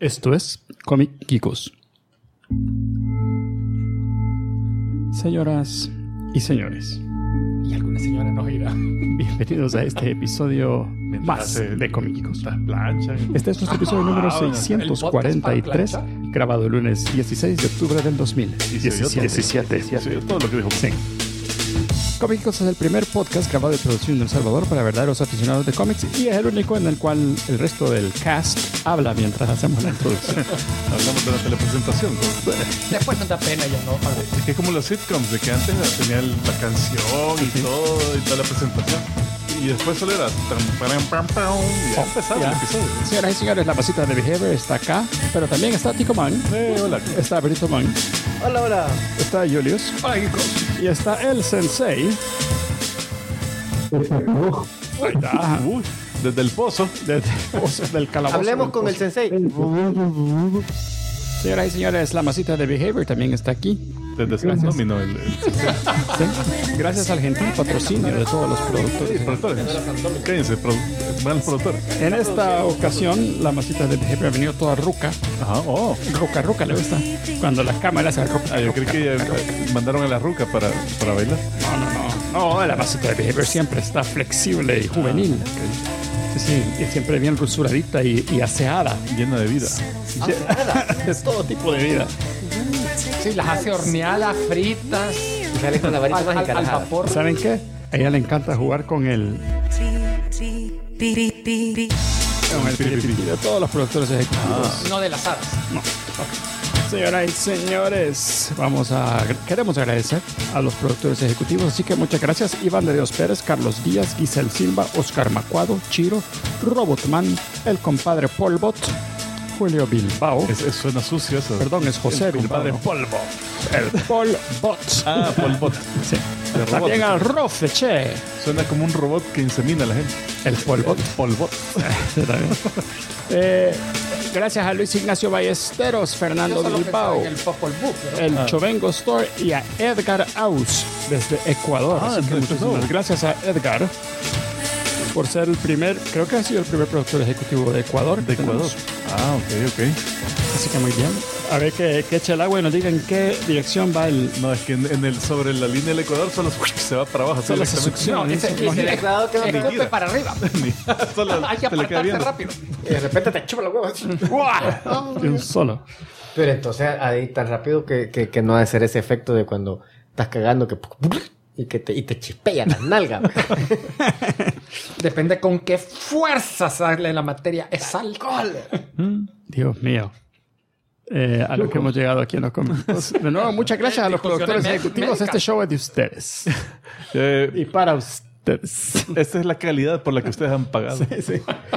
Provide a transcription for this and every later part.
Esto es Comic Geekos. Señoras y señores, y alguna señora nos irá. Bienvenidos a este episodio más de Comic Geekos. Este es nuestro episodio número 643, grabado el lunes 16 de octubre del 2017. Todo lo que dijo. Sí. Comic Geekos es el primer podcast grabado y producido en El Salvador para verdaderos aficionados de cómics y es el único en el cual el resto del cast habla mientras hacemos la introducción. Hablamos de la telepresentación. Después no da pena ya, ¿no? Es que es como los sitcoms, de que antes tenía la canción y todo, y toda la presentación. Y después solo era... Y ya empezaba el episodio. Señoras y señores, la pasita de Behavior está acá, pero también está Tico Man. Hola. Está Brito Man. Hola, hola. Está Julius. Hola, chicos. Y está el Sensei. Ahí está. Desde el pozo. Del calabozo. Hablemos del con el pozo. sensei. Señoras y señores, la masita de Behavior también está aquí. Desde San Domino. ¿Sí? Gracias al gentil patrocinio de todos los productores. Cállense, van los productores. En esta ocasión, la masita de Behavior ha venido toda ruca. Ajá, Ruca, le gusta. Cuando las cámaras hacen ruca. yo creí que mandaron a la ruca para bailar. No, la masita de Behavior siempre está flexible y juvenil. Sí, y siempre bien rusuradita y aseada. Llena de vida. Es todo tipo de vida. Sí, las hace horneadas, fritas. Y sale con la varita más al encarajada. vapor. ¿Saben qué? A ella le encanta jugar con el piripiri de todos los productores ejecutivos. No de las hadas. Señoras y señores, queremos agradecer a los productores ejecutivos, así que muchas gracias. Iván de Dios Pérez, Carlos Díaz, Giselle Silva, Oscar Macuado, Chiro, Robotman, el compadre Polbot, Julio Bilbao. Suena sucio eso. Perdón, es José el Bilbao. compadre Polvo. El Polbot. Polbot. Sí. También al Rofe, che. Suena como un robot que insemina a la gente. El Polbot. Polbot. Sí, también. Gracias a Luis Ignacio Ballesteros, Fernando Bilbao, En el Popol Vuh, pero... el Chovengo Store y a Edgar Aus desde Ecuador. Así que muchísimas gracias a Edgar por ser el primer, creo que ha sido el primer productor ejecutivo de Ecuador. De Ecuador. Ok. Así que muy bien. A ver que eche el agua y nos diga en qué dirección va el... No, es que sobre la línea del Ecuador solo se va para abajo. Solo se succiona. No, ese Cuidado que no te escupe para arriba. Solo Hay que te le queda apartarse viendo. rápido. Y de repente te chupa la hueva. De un solo. Pero entonces ahí tan rápido que no ha de ser ese efecto de cuando estás cagando y te chispean las nalgas. Depende con qué fuerza sale la materia. Es alcohol. Dios mío. A lo que hemos llegado aquí en los cómics. De nuevo, muchas gracias a los productores ejecutivos. Este show es de ustedes. Y para ustedes. Esta es la calidad por la que ustedes han pagado. Sí.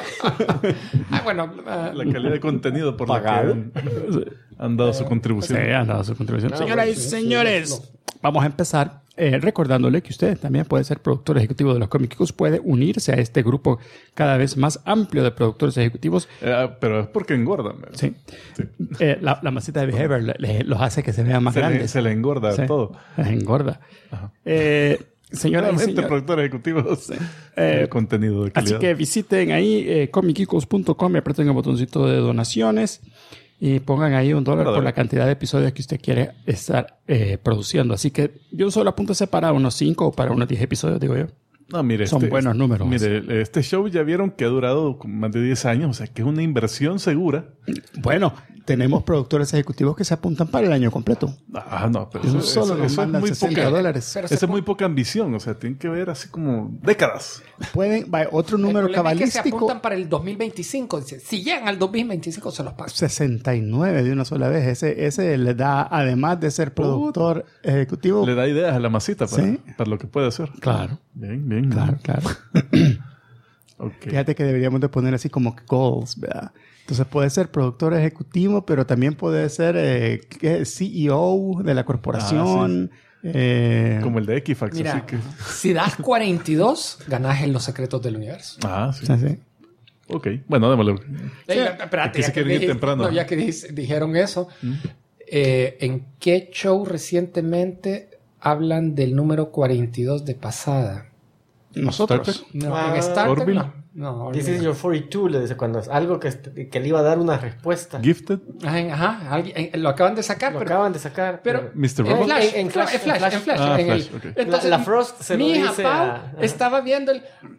Bueno. La calidad de contenido por ¿Pagado? la que han dado su contribución. Sí, han dado su contribución. No, Señoras y pues, sí, señores, vamos a empezar recordándole que usted también puede ser productor ejecutivo de los Comic Geekos, puede unirse a este grupo cada vez más amplio de productores ejecutivos. Pero es porque engordan. ¿verdad? Sí. La masita de Behavior los hace que se vean más grandes. Se le engorda Sí, todo. les engorda. Señoras y señores, productores ejecutivos de contenido de calidad. así que visiten ahí comicgeekos.com y aprieten el botoncito de donaciones y pongan ahí $1 por la cantidad de episodios que usted quiere estar produciendo. Así que yo solo apúntese para unos 5 o para unos 10 episodios, digo yo. No, mire, Son buenos números. Mire, este show ya vieron que ha durado más de 10 años, o sea que es una inversión segura. Bueno, tenemos productores ejecutivos que se apuntan para el año completo. No, pero Eso eso solo nos es mandan muy $60. Pero Esa es muy poca ambición, o sea, tienen que ver así como décadas. Pueden, otro número el problema es que se cabalístico. apuntan para el 2025. Dice, si llegan al 2025 se los paso. 69 de una sola vez. Ese le da, además de ser productor ejecutivo. Le da ideas a la masita Sí. para lo que puede hacer. Claro. Bien. Claro. Okay. Fíjate que deberíamos de poner así como goals, ¿verdad? Entonces puede ser productor ejecutivo, pero también puede ser CEO de la corporación. Como el de Equifax. Mira, así que... si das 42, ganás en Los Secretos del Universo. Sí. Sí. Ok. Bueno, démosle. Espérate, Aquí se quieren ir temprano. No, ya que dijeron eso. ¿En qué show recientemente hablan del número 42 de pasada? Nosotros. No, en Star Trek Orville. no. No, This is your 42, le dice cuando es algo que le iba a dar una respuesta. Gifted. Ajá, lo acaban de sacar. Lo pero, acaban de sacar. pero Mr. en Robot. Flash, En Flash, en Flash. Ah, en el- Flash, ok. Entonces, La Frost se lo mi hija dice Pau a- estaba viendo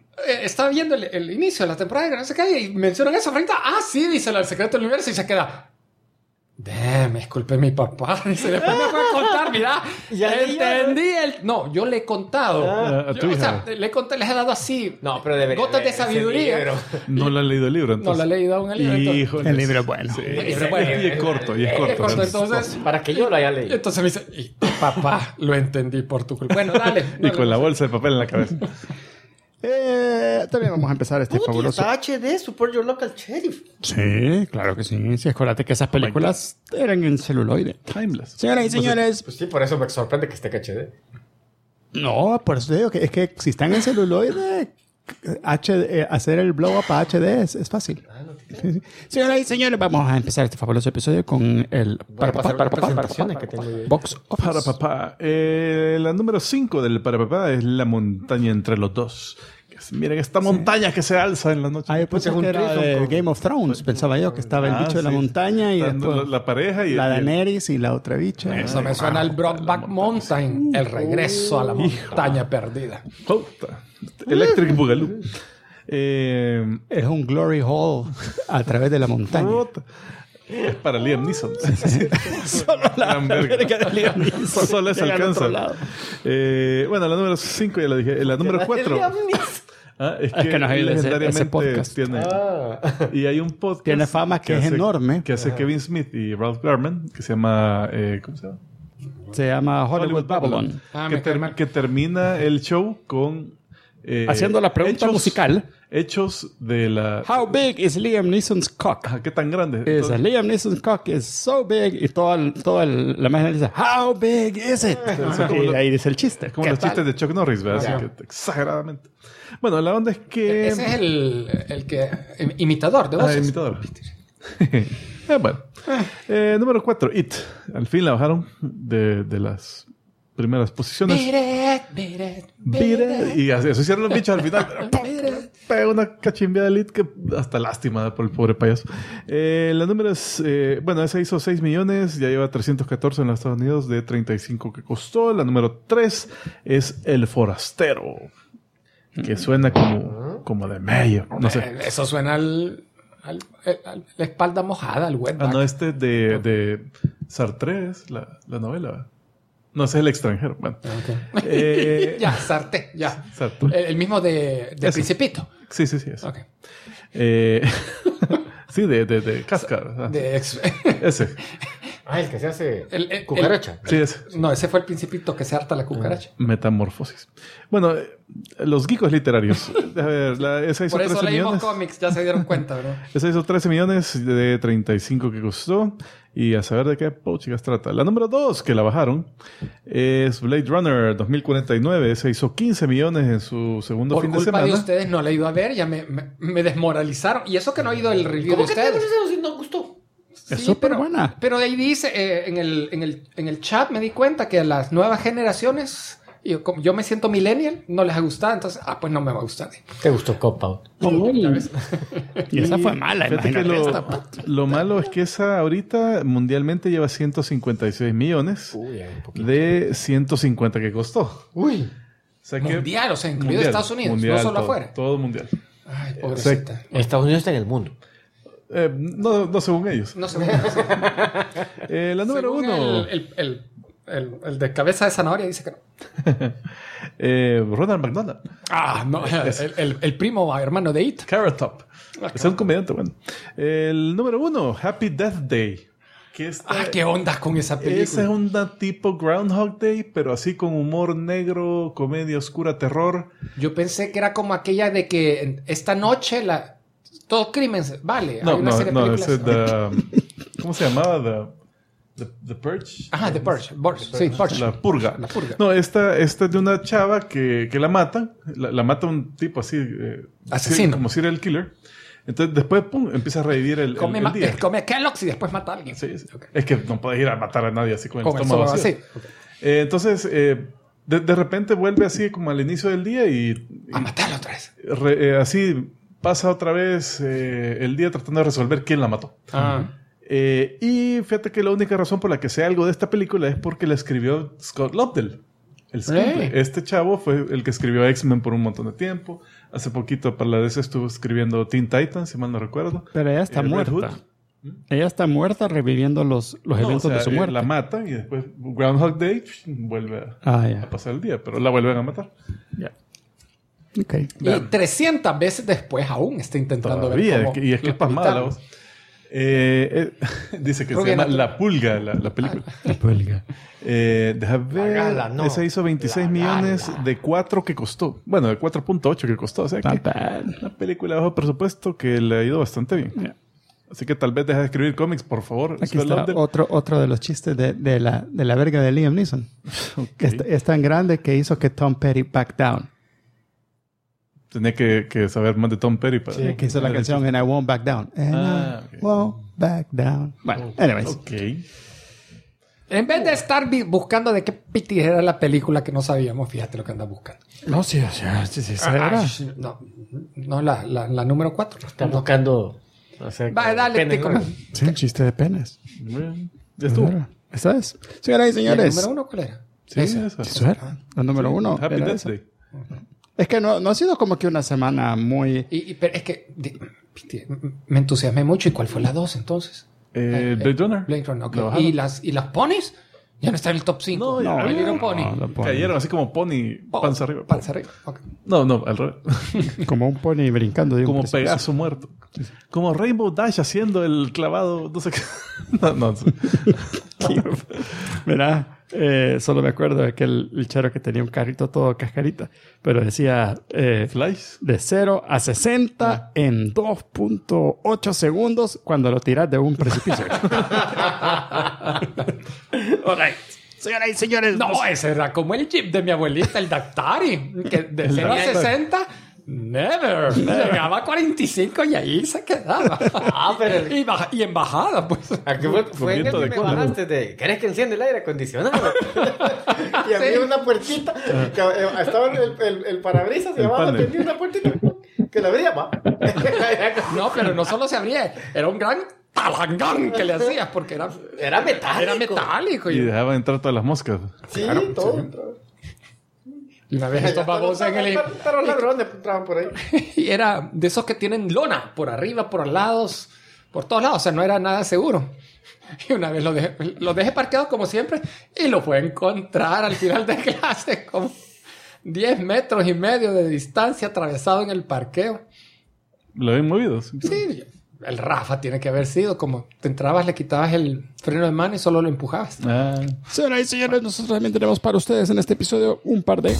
el inicio de la temporada, no sé qué, y mencionan eso frente sí, dice el secreto del universo, y se queda. Damn, disculpe mi papá. Dice, después me fue a contar, mira. Ya entendí No, yo le he contado. a tu hija. Le he dado así. No, pero debería gotas de leer ese sabiduría. libro. No lo han leído el libro, No entonces. lo he leído aún el libro. entonces- Híjole. El libro es bueno. Sí. El libro es bueno. Y es corto, y es corto. Entonces, Para que yo lo haya leído. entonces me dice, y, papá, lo entendí por tu culpa. Bueno, dale. Y con la bolsa de papel en la cabeza. También vamos a empezar este Puti, fabuloso. está HD, Support Your Local Sheriff. Sí, claro que sí. Sí, acuérdate que esas películas eran en celuloide. Timeless. Señoras y señores, Pues sí, por eso me sorprende que esté HD. no, por eso digo que es que si están en celuloide, hacer el blow up a HD es fácil. Sí, sí. Señoras y señores, vamos a empezar este fabuloso episodio con el Voy a pasar las presentaciones que tengo yo. Box Office. Para papá. La número 5 del para papá es la montaña entre los dos. Miren esta montaña que se alza en la noche. Ah, yo pensé que era de Game of Thrones. Pensaba yo que estaba el bicho de la sí. montaña y Están después la pareja y la Daenerys y la otra bicha. Eso me suena al Brokeback Mountain. El regreso a la montaña perdida. Puta. Electric Boogaloo. Es un glory hall a través de la montaña. Puta. Es para Liam Neeson. Solo la Gran verga. verga de Liam Neeson. Solo se Llega al otro alcanza. lado. Bueno, la número 5 ya la dije. La número 4. Es que nos ayuda ese legendariamente podcast. tiene. Y hay un podcast. Tiene fama que es enorme. Que hace Kevin Smith y Ralph Garman, que se llama. ¿Cómo se llama? Se llama Hollywood Babylon. Que termina el show con. Haciendo la pregunta musical. Hechos de la. How big is Liam Neeson's cock? Ajá, ¿qué tan grande? Is Liam Neeson's cock is so big. Y la imagen dice, how big is it? Y ahí dice el chiste. Como ¿Qué los tal? chistes de Chuck Norris, ¿verdad? Así que exageradamente. Bueno, la onda es que. Ese es el que imitador de voces. Imitador. Bueno. Número 4, It. Al fin la bajaron de las primeras posiciones. Beat it. Y así hicieron los bichos al final. Pega una cachimbeada de It que hasta lástima por el pobre payaso. La número es... bueno, esa hizo 6 millones. Ya lleva 314 en los Estados Unidos de 35 que costó. La número 3 es El Forastero. Que suena como de medio. No sé. Eso suena la espalda mojada, al wetback. No, este de Sartre es la novela. No, ese es El Extranjero. Bueno. Okay. Ya, Sarté, ya. Sartre. El mismo de Principito. Sí, ese. Ok. Sí, de Casca. Ese. El que se hace El- cucaracha. Sí, ese. No, ese fue el Principito que se harta la cucaracha. Metamorfosis. Bueno, los geekos literarios. A ver, esa hizo Por eso 13 leímos millones. cómics, ya se dieron cuenta, ¿verdad? Esa hizo 13 millones de 35 que costó. Y a saber de qué chicas trata. La número 2 que la bajaron es Blade Runner 2049. Esa hizo 15 millones en su segundo Por fin de culpa semana. de ustedes no la he ido a ver, ya me desmoralizaron. Y eso que no he ido el review de ¿Cómo que te ustedes. parece si no gustó? Es Sí, súper pero- buena. Pero de ahí dice, en el chat me di cuenta que a las nuevas generaciones, y como yo me siento millennial, no les ha gustado. Entonces, pues no me va a gustar. ¿Te gustó Cop Out? Y esa fue mala. Fíjate que Imagínate lo malo es que esa ahorita mundialmente lleva 156 millones Uy, un poquito. de 150 que costó. Uy. O sea que- Mundial, o sea, incluido mundial, Estados Unidos, mundial, no solo todo, afuera. Todo mundial. Ay, pobrecita. Estados Unidos está en el mundo. No según ellos. No sé. La número Según 1. el de cabeza de zanahoria dice que no. Ronald McDonald. No. El primo hermano de It. Carrot Top. Es un comediante, bueno. El número 1, Happy Death Day. Que ¿Qué onda con esa película? Esa es una tipo Groundhog Day, pero así con humor negro, comedia oscura, terror. Yo pensé que era como aquella de que esta noche todo crimen vale. Hay una serie de películas. ese ¿cómo se llamaba? The Purge. Ajá, The Purge. Sí, Purge. La purga. La purga. No, esta es de una chava que la matan. La mata un tipo así. Asesino. Como serial killer. Entonces después, pum, empieza a revivir el día. Come Kellogg's y después mata a alguien. Sí, sí. Okay. Es que no puedes ir a matar a nadie así con el Con el estómago estómago vacío. así. Entonces, de repente vuelve así como al inicio del día y A matarlo otra vez. así pasa otra vez el día tratando de resolver quién la mató. Y fíjate que la única razón por la que sé algo de esta película es porque la escribió Scott Lobdell. El screenplay. Este chavo fue el que escribió X-Men por un montón de tiempo. Hace poquito para la DC estuvo escribiendo Teen Titans, si mal no recuerdo. Pero ella está muerta. Ella está muerta reviviendo los eventos de su muerte. La matan y después Groundhog Day vuelve a pasar el día, pero la vuelven a matar. Ya. Okay. Y 300 veces después aún está intentando todavía, ver cómo... Y es que es pasmada la voz. Dice que se llama La Pulga, la película. La Pulga. Deja ver. Esa hizo 26 millones de 4 que costó. Bueno, de 4.8 que costó. O sea que una película de bajo presupuesto que le ha ido bastante bien. Yeah. Así que tal vez deja de escribir cómics, por favor. Aquí está otro de los chistes de la verga de Liam Neeson. Okay. Es tan grande que hizo que Tom Petty back down. Tenía que saber más de Tom Petty para... Sí, que hizo la canción And I Won't Back Down. I won't back down. Bueno, anyways. Okay. En vez de estar buscando de qué piti era la película que no sabíamos, fíjate lo que anda buscando. No, sí, era. No, la número 4. Están buscando... Va, dale, tico. Sí, un chiste de penes. Ya estuvo. ¿Esa es? Señoras y señores. ¿El número 1 cuál era? Sí, esa. Eso era. La número 1. Happy Death Day. Es que no ha sido como que una semana muy... Pero es que me entusiasmé mucho. ¿Y cuál fue la 2 entonces? Blade Runner. Blade Runner, ok. ¿Y las ponis? Ya no está en el top 5. No, My Little Pony. Cayeron así como pony, panza arriba. Panza arriba, ok. No, al revés. Como un pony brincando. Como Pegaso muerto. Como Rainbow Dash haciendo el clavado, no sé qué. No. Mira, solo me acuerdo de aquel charo que tenía un carrito todo cascarita, pero decía Flies de 0 a 60 en 2.8 segundos cuando lo tiras de un precipicio. All right. Señoras y señores. No, ese era como el Jeep de mi abuelita, el Dactari, que de 0 a 60... Never. Llegaba a 45 y ahí se quedaba. Pero... y en bajada, pues. Aquí fue en el que me bajaste de... ¿Querés que enciende el aire acondicionado? Y abrí una puertita. Que estaba el parabrisas y abajo tenía una puertita que la abría, va. No, pero no solo se abría. Era un gran talangán que le hacías porque era metálico. Era metálico. Y dejaba entrar todas las moscas. Sí, claro, todo entraba. Y una vez estos babosos en el... Pero ladrones entraban por ahí. Y era de esos que tienen lona por arriba, por lados, por todos lados. O sea, no era nada seguro. Y una vez lo dejé parqueado como siempre y lo fue a encontrar al final de clase con 10 metros y medio de distancia atravesado en el parqueo. ¿Lo habían movido? Sí. El Rafa tiene que haber sido como te entrabas, le quitabas el freno de mano y solo lo empujabas. Señoras y señores, nosotros también tenemos para ustedes en este episodio un par de...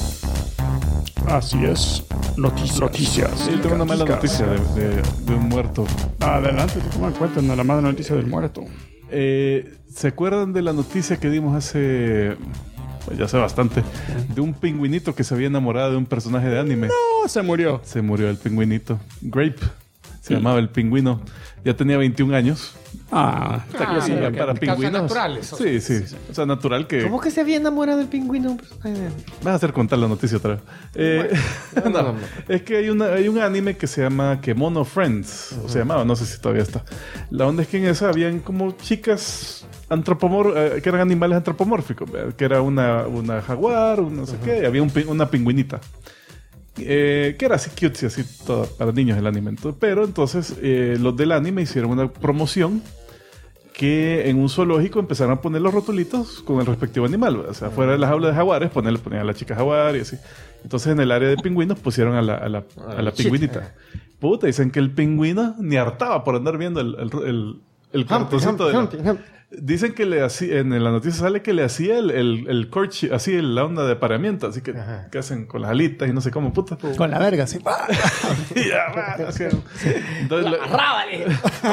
Así es. Noticias. Sí, tengo una mala noticia de un muerto. Adelante, toma en cuenta la mala noticia del muerto. ¿Se acuerdan de la noticia que dimos hace... Pues ya hace bastante, de un pingüinito que se había enamorado de un personaje de anime? No, se murió. Se murió el pingüinito. Grape. Se llamaba el pingüino. Ya tenía 21 años. Para pingüinos. Naturales. Sí. O sea, natural que... ¿Cómo que se había enamorado del pingüino? Vas a hacer contar la noticia otra vez. No. Es que hay un anime que se llama Kemono Friends. O se llamaba, no sé si todavía está. La onda es que en esa habían como chicas que eran animales antropomórficos. Que era una jaguar, no sé qué. Y había una pingüinita. Que era así cute, así todo para niños el anime. Pero entonces los del anime hicieron una promoción que en un zoológico empezaron a poner los rotulitos con el respectivo animal. O sea, fuera de las jaulas de jaguares ponían a la chica jaguar y así. Entonces en el área de pingüinos pusieron a la pingüinita. Puta, dicen que el pingüino ni hartaba por andar viendo el cartoncito de Dicen que en la noticia sale que le hacía el courtship, así la onda de apareamiento, así que hacen con las alitas y no sé cómo, puta. Con la verga, sí. Y ya, entonces ¡rábale!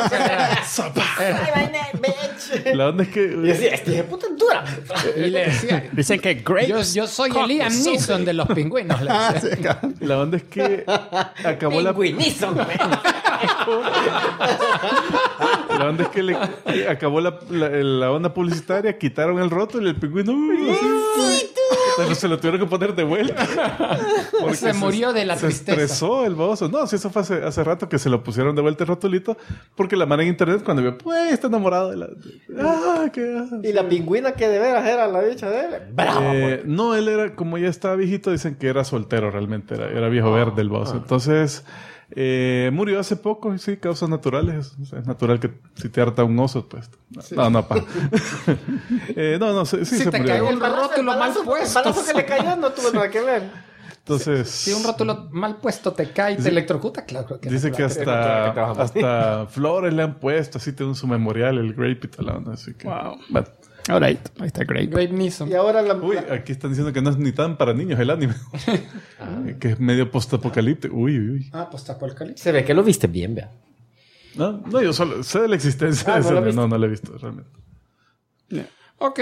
La onda es que... Y decía, este de puta dura. Y le decía... Dicen que Grapes... Yo soy el Liam Neeson de los pingüinos. La onda es que acabó Pingüinison, La onda es que le acabó la onda publicitaria, quitaron el rótulo y el pingüino... Entonces se lo tuvieron que poner de vuelta. Se murió de la tristeza. Se estresó el baboso. No, sí, eso fue hace rato que se lo pusieron de vuelta el rotulito. Porque la mara en internet cuando vio, pues, está enamorado de la... Y la pingüina que de veras era la bicha de él. Bravo. No, él era, como ya estaba viejito, dicen que era soltero realmente. Era viejo verde el baboso. Entonces... murió hace poco, sí, causas naturales. O sea, es natural que si te harta un oso, pues. Sí. No, pa. Sí, si se te murió. cayó un rótulo mal puesto. El balazo que le cayó no tuvo nada que ver. Entonces. Si un rótulo mal puesto te cae y te electrocuta, claro que dice no. que hasta flores le han puesto, así tiene su memorial, el Grape y tal, ¿no? Así que. Wow. All right. Ahí está Grape. Grape Neeson. Y ahora Uy, aquí están diciendo que no es ni tan para niños el anime. Que es medio postapocalíptico. Uy. Postapocalipsis. se ve que lo viste bien, vea. No, yo solo sé de la existencia de ese anime. No lo he visto realmente. Ok.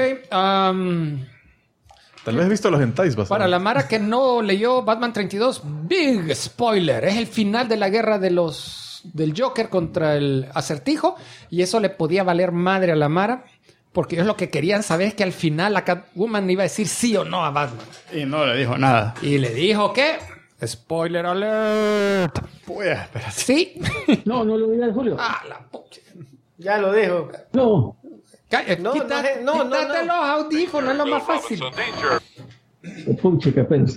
Tal vez he visto los hentais basados. Para la Mara que no leyó Batman 32, big spoiler. Es el final de la guerra del Joker contra el Acertijo. Y eso le podía valer madre a la Mara. Porque ellos lo que querían saber es que al final la Catwoman iba a decir sí o no a Batman. Y no le dijo nada. Y le dijo que... Spoiler alert. Pues, espérate. Sí. No lo digas, Julio. La pucha. Ya lo dijo. No. Quítate los audífonos, es lo más fácil. Pucha, qué pena.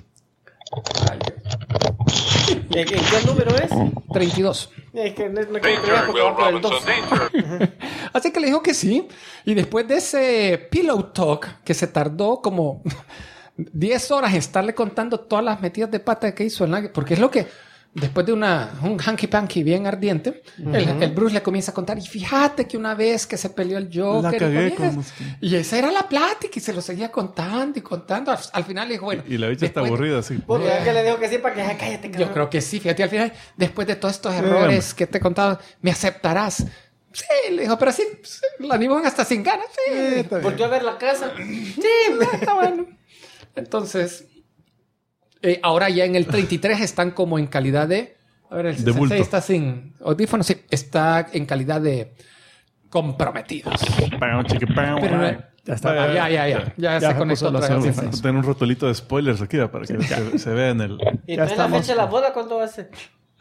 ¿En qué número es? 32. Es que no quiero creer porque va por el 2. Así que le dijo que sí. Y después de ese pillow talk que se tardó como 10 horas en estarle contando todas las metidas de pata que hizo porque es lo que después de un hanky panky bien ardiente, el Bruce le comienza a contar, y fíjate que una vez que se peleó el Joker, La cagué y esa era la plática, y se lo seguía contando y contando. Al final le dijo, bueno, y la bicha está aburrida, así. Porque es que le dijo que sí para que cállate, cabrón. yo creo que sí, fíjate, al final, después de todos estos errores que te he contado, ¿me aceptarás? Sí, le dijo, pero sí, la dibujan hasta sin ganas. Sí, Volvió a ver la casa. Sí, está bueno. Entonces, ahora ya en el 33 están como en calidad de... A ver, el 66 está sin audífonos, sí, está en calidad de comprometidos. Pero Ya está. Ya se conectó los otra vez. audífonos. Tener un rotulito de spoilers aquí para que se vea en el... ¿Y entonces la fecha de la boda cuándo va a ser?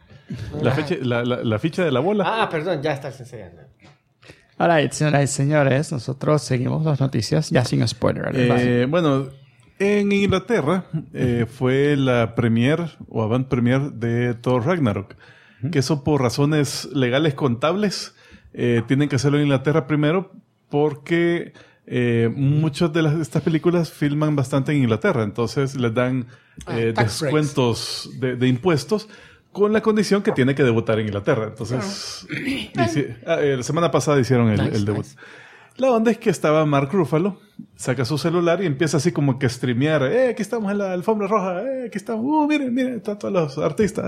La ficha de la bola. Ah, perdón, ya estás enseñando. All right, señoras y señores, nosotros seguimos las noticias ya sin spoiler. Bueno, en Inglaterra fue la premier o avant premier de Thor Ragnarok. Que eso por razones legales contables tienen que hacerlo en Inglaterra primero porque muchas de estas películas filman bastante en Inglaterra. Entonces les dan descuentos de impuestos con la condición que tiene que debutar en Inglaterra. Entonces, la semana pasada hicieron el debut. Nice. La onda es que estaba Mark Ruffalo, saca su celular y empieza así como que a streamear. Aquí estamos en la alfombra roja. Aquí estamos. Miren, están todos los artistas.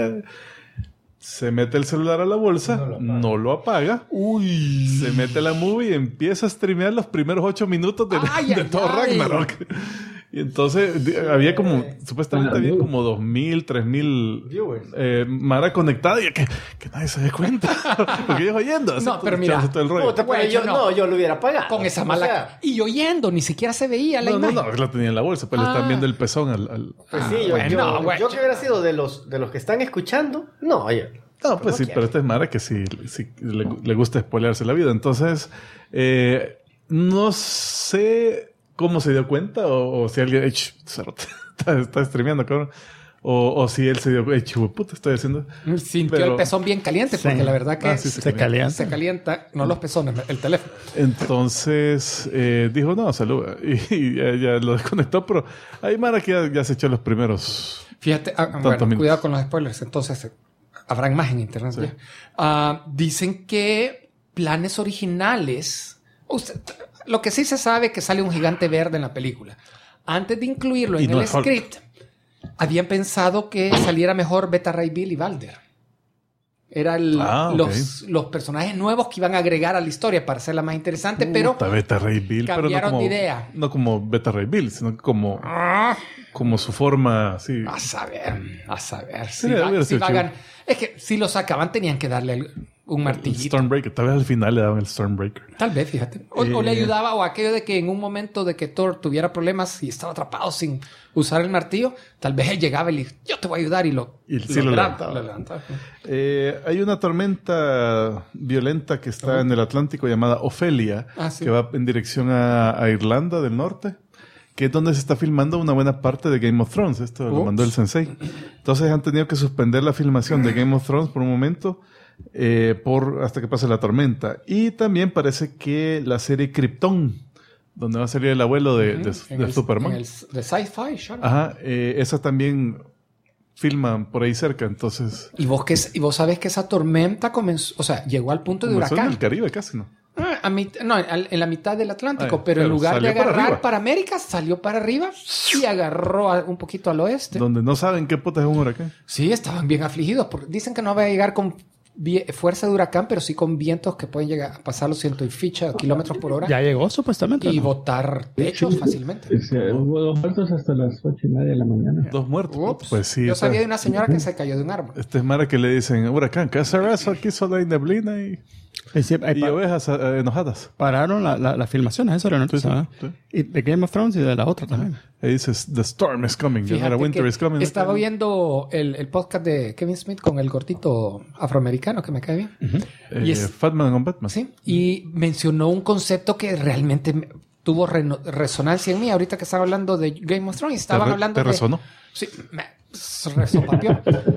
Se mete el celular a la bolsa, no lo apaga. Se mete a la movie y empieza a streamear los primeros 8 minutos de Thor Ragnarok. Y entonces había como, supuestamente había como 2,000, 3,000 Mara conectada y que nadie se dé cuenta. Porque ellos oyendo. No, pero mira, todo el rollo. yo lo hubiera pagado. Con esa mala... Y oyendo, ni siquiera se veía la imagen. No, la tenía en la bolsa, pues le están viendo el pezón Pues sí, yo que hubiera sido de los que están escuchando, no, oye. No, pues sí, pero esta es Mara que sí le gusta spoilearse la vida. Entonces, no sé cómo se dio cuenta o si alguien está streameando, cabrón. O si él se dio puta, estoy haciendo. Sintió el pezón bien caliente, porque la verdad que se calienta. Se calienta, no los pezones, el teléfono. Entonces dijo, no, salud. Y ya lo desconectó, pero hay Mara que ya se echó los primeros. Fíjate, cuidado con los spoilers. Entonces, habrán más en internet. Sí. Dicen que planes originales. Lo que sí se sabe es que sale un gigante verde en la película. Antes de incluirlo en el script, habían pensado que saliera mejor Beta Ray Bill y Balder. Eran los personajes nuevos que iban a agregar a la historia para hacerla más interesante, pero Beta Ray Bill, cambiaron de idea. No como Beta Ray Bill, sino como como su forma así. A saber. Sí, hubiera sido chido. Es que si lo sacaban tenían que darle un El martillito. Stormbreaker. Tal vez al final le daban el Stormbreaker. Tal vez, fíjate. O le ayudaba, o aquello de que en un momento de que Thor tuviera problemas y estaba atrapado sin usar el martillo, tal vez él llegaba y le dijo, yo te voy a ayudar, y lo levantaba. Hay una tormenta violenta que está en el Atlántico llamada Ofelia, Sí. que va en dirección a Irlanda del Norte, que es donde se está filmando una buena parte de Game of Thrones. Esto lo mandó el Sensei. Entonces han tenido que suspender la filmación de Game of Thrones por un momento hasta que pase la tormenta. Y también parece que la serie Krypton, donde va a salir el abuelo de Superman. De Sci-Fi, Channel. Ajá, esa también filman por ahí cerca, entonces... Y vos sabés que esa tormenta comenzó, o sea, llegó al punto de comenzó huracán. en el Caribe casi, ¿no? En la mitad del Atlántico, pero en pero lugar de salió para agarrar arriba. para América, salió para arriba y agarró un poquito al oeste. Donde no saben qué puta es un huracán. Sí, estaban bien afligidos, porque dicen que no va a llegar con fuerza de huracán, pero sí con vientos que pueden llegar a pasar los 100 y ficha kilómetros por hora Ya llegó supuestamente. y ¿no? botar techos fácilmente. Hubo 2 muertos hasta las 8:30 de la mañana. 2 muertos. Ups. Pues sí. Yo o sea, sabía de una señora que se cayó de un árbol. Este es Mara que le dicen, huracán, ¿qué hacer eso? Aquí solo hay neblina y ovejas enojadas. Pararon las filmaciones, eso era la noticia. ¿verdad? Sí. Y de Game of Thrones y de la otra también. Ahí dices, the storm is coming. Ya no era Fíjate winter que is coming. estaba viendo el podcast de Kevin Smith con el gordito afroamericano que me cae bien. Y es- Fatman con Batman. Sí, y mencionó un concepto que realmente tuvo resonancia en mí. Ahorita que estaba hablando de Game of Thrones, estaban hablando ¿Te resonó? Sí, me resopapió.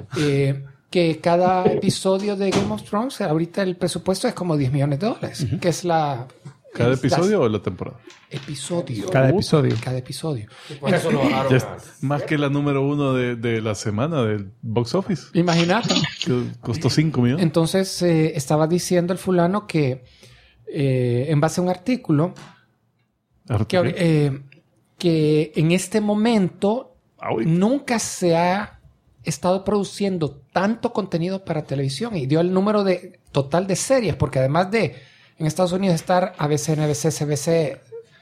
Que cada episodio de Game of Thrones, ahorita el presupuesto es como $10 millones, que es la... ¿Cada es episodio o la temporada? Episodio. Cada episodio. Cada episodio. Por eso lo bajaron Ya es más. más que la número 1 de la semana del box office. Imagínate. Que costó 5 millones. Entonces estaba diciendo el fulano que en base a un artículo que en este momento nunca se ha estado produciendo tanto contenido para televisión, y dio el número total de series, porque además de en Estados Unidos estar ABC, NBC, CBC,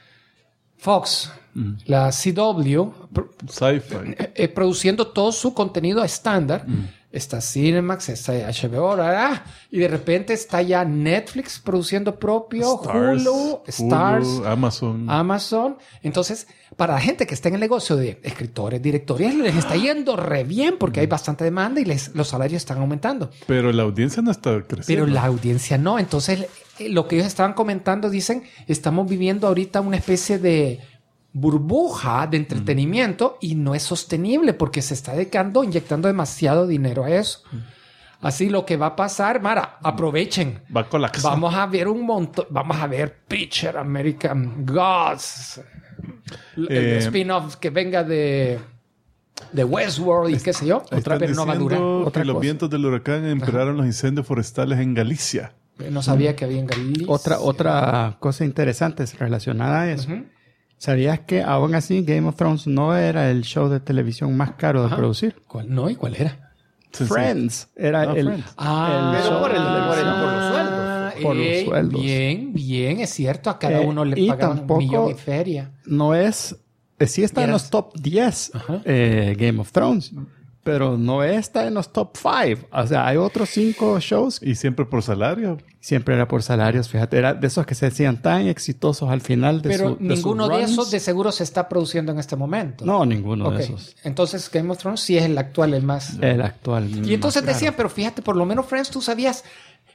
Fox, la CW, Sci-fi. produciendo todo su contenido estándar. Está Cinemax, está HBO, y de repente está ya Netflix produciendo propio, Hulu, Stars, Amazon. Entonces, para la gente que está en el negocio de escritores, directores, les está yendo re bien porque hay bastante demanda y los salarios están aumentando. Pero la audiencia no está creciendo. Pero la audiencia no. Entonces, lo que ellos estaban comentando, dicen, estamos viviendo ahorita una especie de burbuja de entretenimiento y no es sostenible porque se está inyectando demasiado dinero a eso. Así lo que va a pasar, Mara, aprovechen. Va a colapsar. Vamos a ver un montón, vamos a ver Pitcher, American Gods, el spin-off que venga de Westworld y qué sé yo. Otra vez no va a durar. Que los vientos del huracán empeoraron los incendios forestales en Galicia. No sabía que había en Galicia. Otra cosa interesante relacionada a eso. ¿Sabías que aún así Game of Thrones no era el show de televisión más caro de producir? ¿Cuál? No, ¿y cuál era? Friends. Era el Friends. show por de los televisión. sueldos. Por los sueldos. Bien, es cierto. A cada uno le y pagaban tampoco- un millón y feria. No es... sí está en los top 10 Game of Thrones, pero no está en los top 5. O sea, hay otros 5 shows. Y siempre por salario. Siempre era por salarios, fíjate. Era de esos que se decían tan exitosos al final de Pero su ninguno de runs. esos de seguro se está produciendo en este momento. No, ninguno Ok. de esos. Entonces Game of Thrones sí es el actual, el más... El actual. Y entonces decían, pero fíjate, por lo menos Friends, tú sabías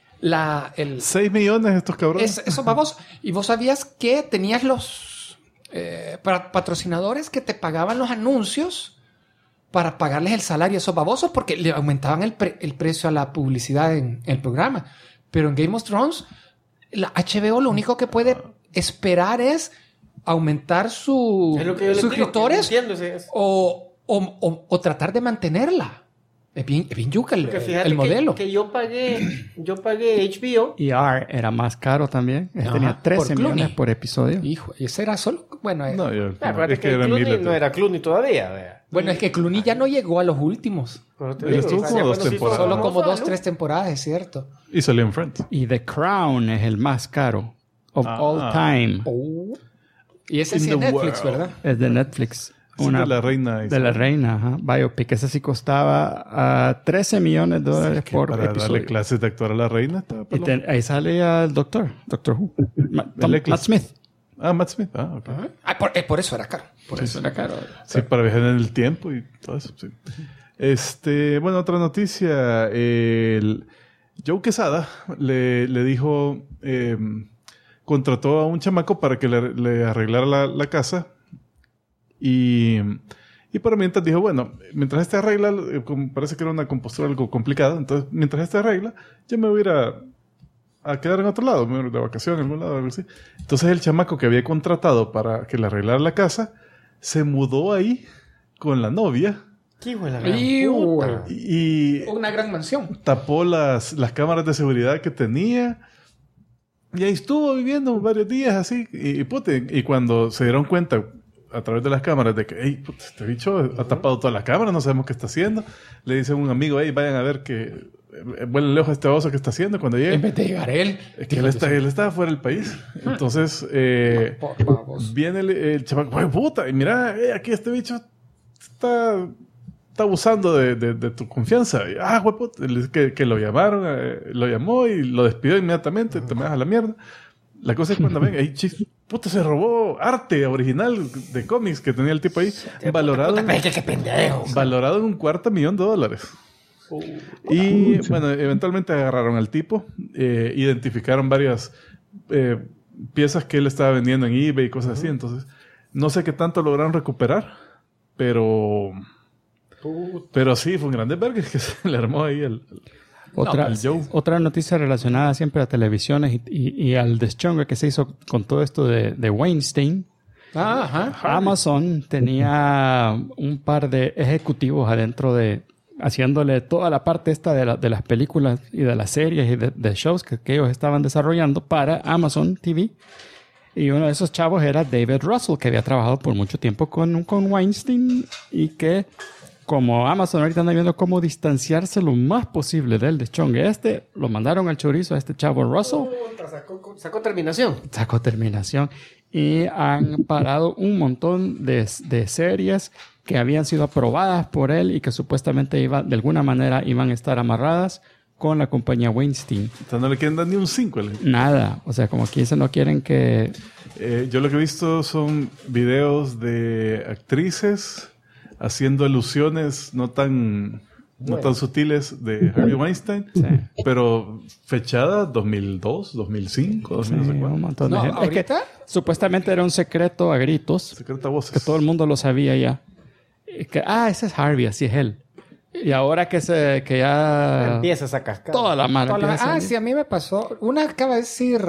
6 millones estos cabrones. eso vamos. Y vos sabías que tenías los patrocinadores que te pagaban los anuncios para pagarles el salario a esos babosos porque le aumentaban el precio a la publicidad en el programa. Pero en Game of Thrones, la HBO lo único que puede esperar es aumentar sus Es lo que yo les digo, suscriptores que no entiendo, o tratar de mantenerla. Es bien yuca Porque fíjate el modelo. que yo pagué HBO. ER era más caro también. Ajá, Tenía por 13 Clooney. millones por episodio. Hijo, ese era solo... Bueno, No, yo, Acuérdate es que que era Clooney miles. no era Clooney todavía. Vea. bueno, es que Clooney ya no llegó a los últimos. Pero te Él digo, estuvo o sea, como ya 2 cuando se hizo temporadas. Solo como famoso, 2-3 temporadas, es cierto. Y salió en Friends. Y The Crown es el más caro of Ah. all time. Y ese In sí es the Netflix, world. ¿verdad? Es de Netflix. De la reina. De la reina, ajá. Biopic. Ese sí costaba $13 millones por para episodio. darle clases de actuar a la reina. Ahí salía el Doctor Who. Matt Smith. Ah, Matt Smith. Ah, ok. Por eso era caro. Por eso era caro. Sí, para viajar en el tiempo y todo eso. Sí. Bueno, otra noticia. Joe Quesada le dijo... contrató a un chamaco para que le arreglara la casa. Y por mientras dijo, bueno, mientras este arregla, parece que era una compostura algo complicada, entonces mientras este arregla, yo me voy a ir a quedar en otro lado, me voy a ir de vacación en algún lado, algo así. Entonces el chamaco que había contratado para que le arreglara la casa, se mudó ahí con la novia. ¡Qué buena puta! Y una gran mansión. Tapó las cámaras de seguridad que tenía. Y ahí estuvo viviendo varios días así. Y cuando se dieron cuenta a través de las cámaras de que, hey, puta, este bicho ha tapado todas las cámaras, no sabemos qué está haciendo. Le dice a un amigo, hey, vayan a ver que vuelen lejos a este oso que está haciendo cuando llegue. En vez de llegar él. Es que él está fuera del país. Entonces, viene el chamaco, ¡ay, puta! Y mira, aquí este bicho está abusando de tu confianza. Y, puta, que lo llamaron, lo llamó y lo despidió inmediatamente. Te me das a la mierda. La cosa es cuando ven, ahí, puta, se robó arte original de cómics que tenía el tipo ahí, valorado en $250,000. Y bueno, eventualmente agarraron al tipo, identificaron varias piezas que él estaba vendiendo en eBay y cosas así. Entonces, no sé qué tanto lograron recuperar, pero sí, fue un gran desvergue que se le armó ahí el Joe. Otra noticia relacionada siempre a televisiones y al deschongue que se hizo con todo esto de Weinstein. Amazon tenía un par de ejecutivos adentro haciéndole toda la parte esta de las películas y de las series y de shows que ellos estaban desarrollando para Amazon TV. Y uno de esos chavos era David Russell, que había trabajado por mucho tiempo con Weinstein y que, como Amazon ahorita anda viendo cómo distanciarse lo más posible del deschongue lo mandaron al chorizo a este chavo Russell. Sacó terminación. Y han parado un montón de series que habían sido aprobadas por él y que supuestamente de alguna manera iban a estar amarradas con la compañía Weinstein. O sea, no le quieren dar ni un 5. Nada. O sea, como aquí no quieren que... yo lo que he visto son videos de actrices haciendo alusiones no tan sutiles de Harvey Weinstein, pero fechada 2002, 2005, no sé cuándo. Un montón de gente. ¿Ahorita? Es que supuestamente era un secreto a gritos. Secreto a voces. Que todo el mundo lo sabía ya. Que, ese es Harvey, así es él. Y ahora que ya... Empiezas a cascar. Toda la mano. Sí, a mí me pasó. Una acaba de decir...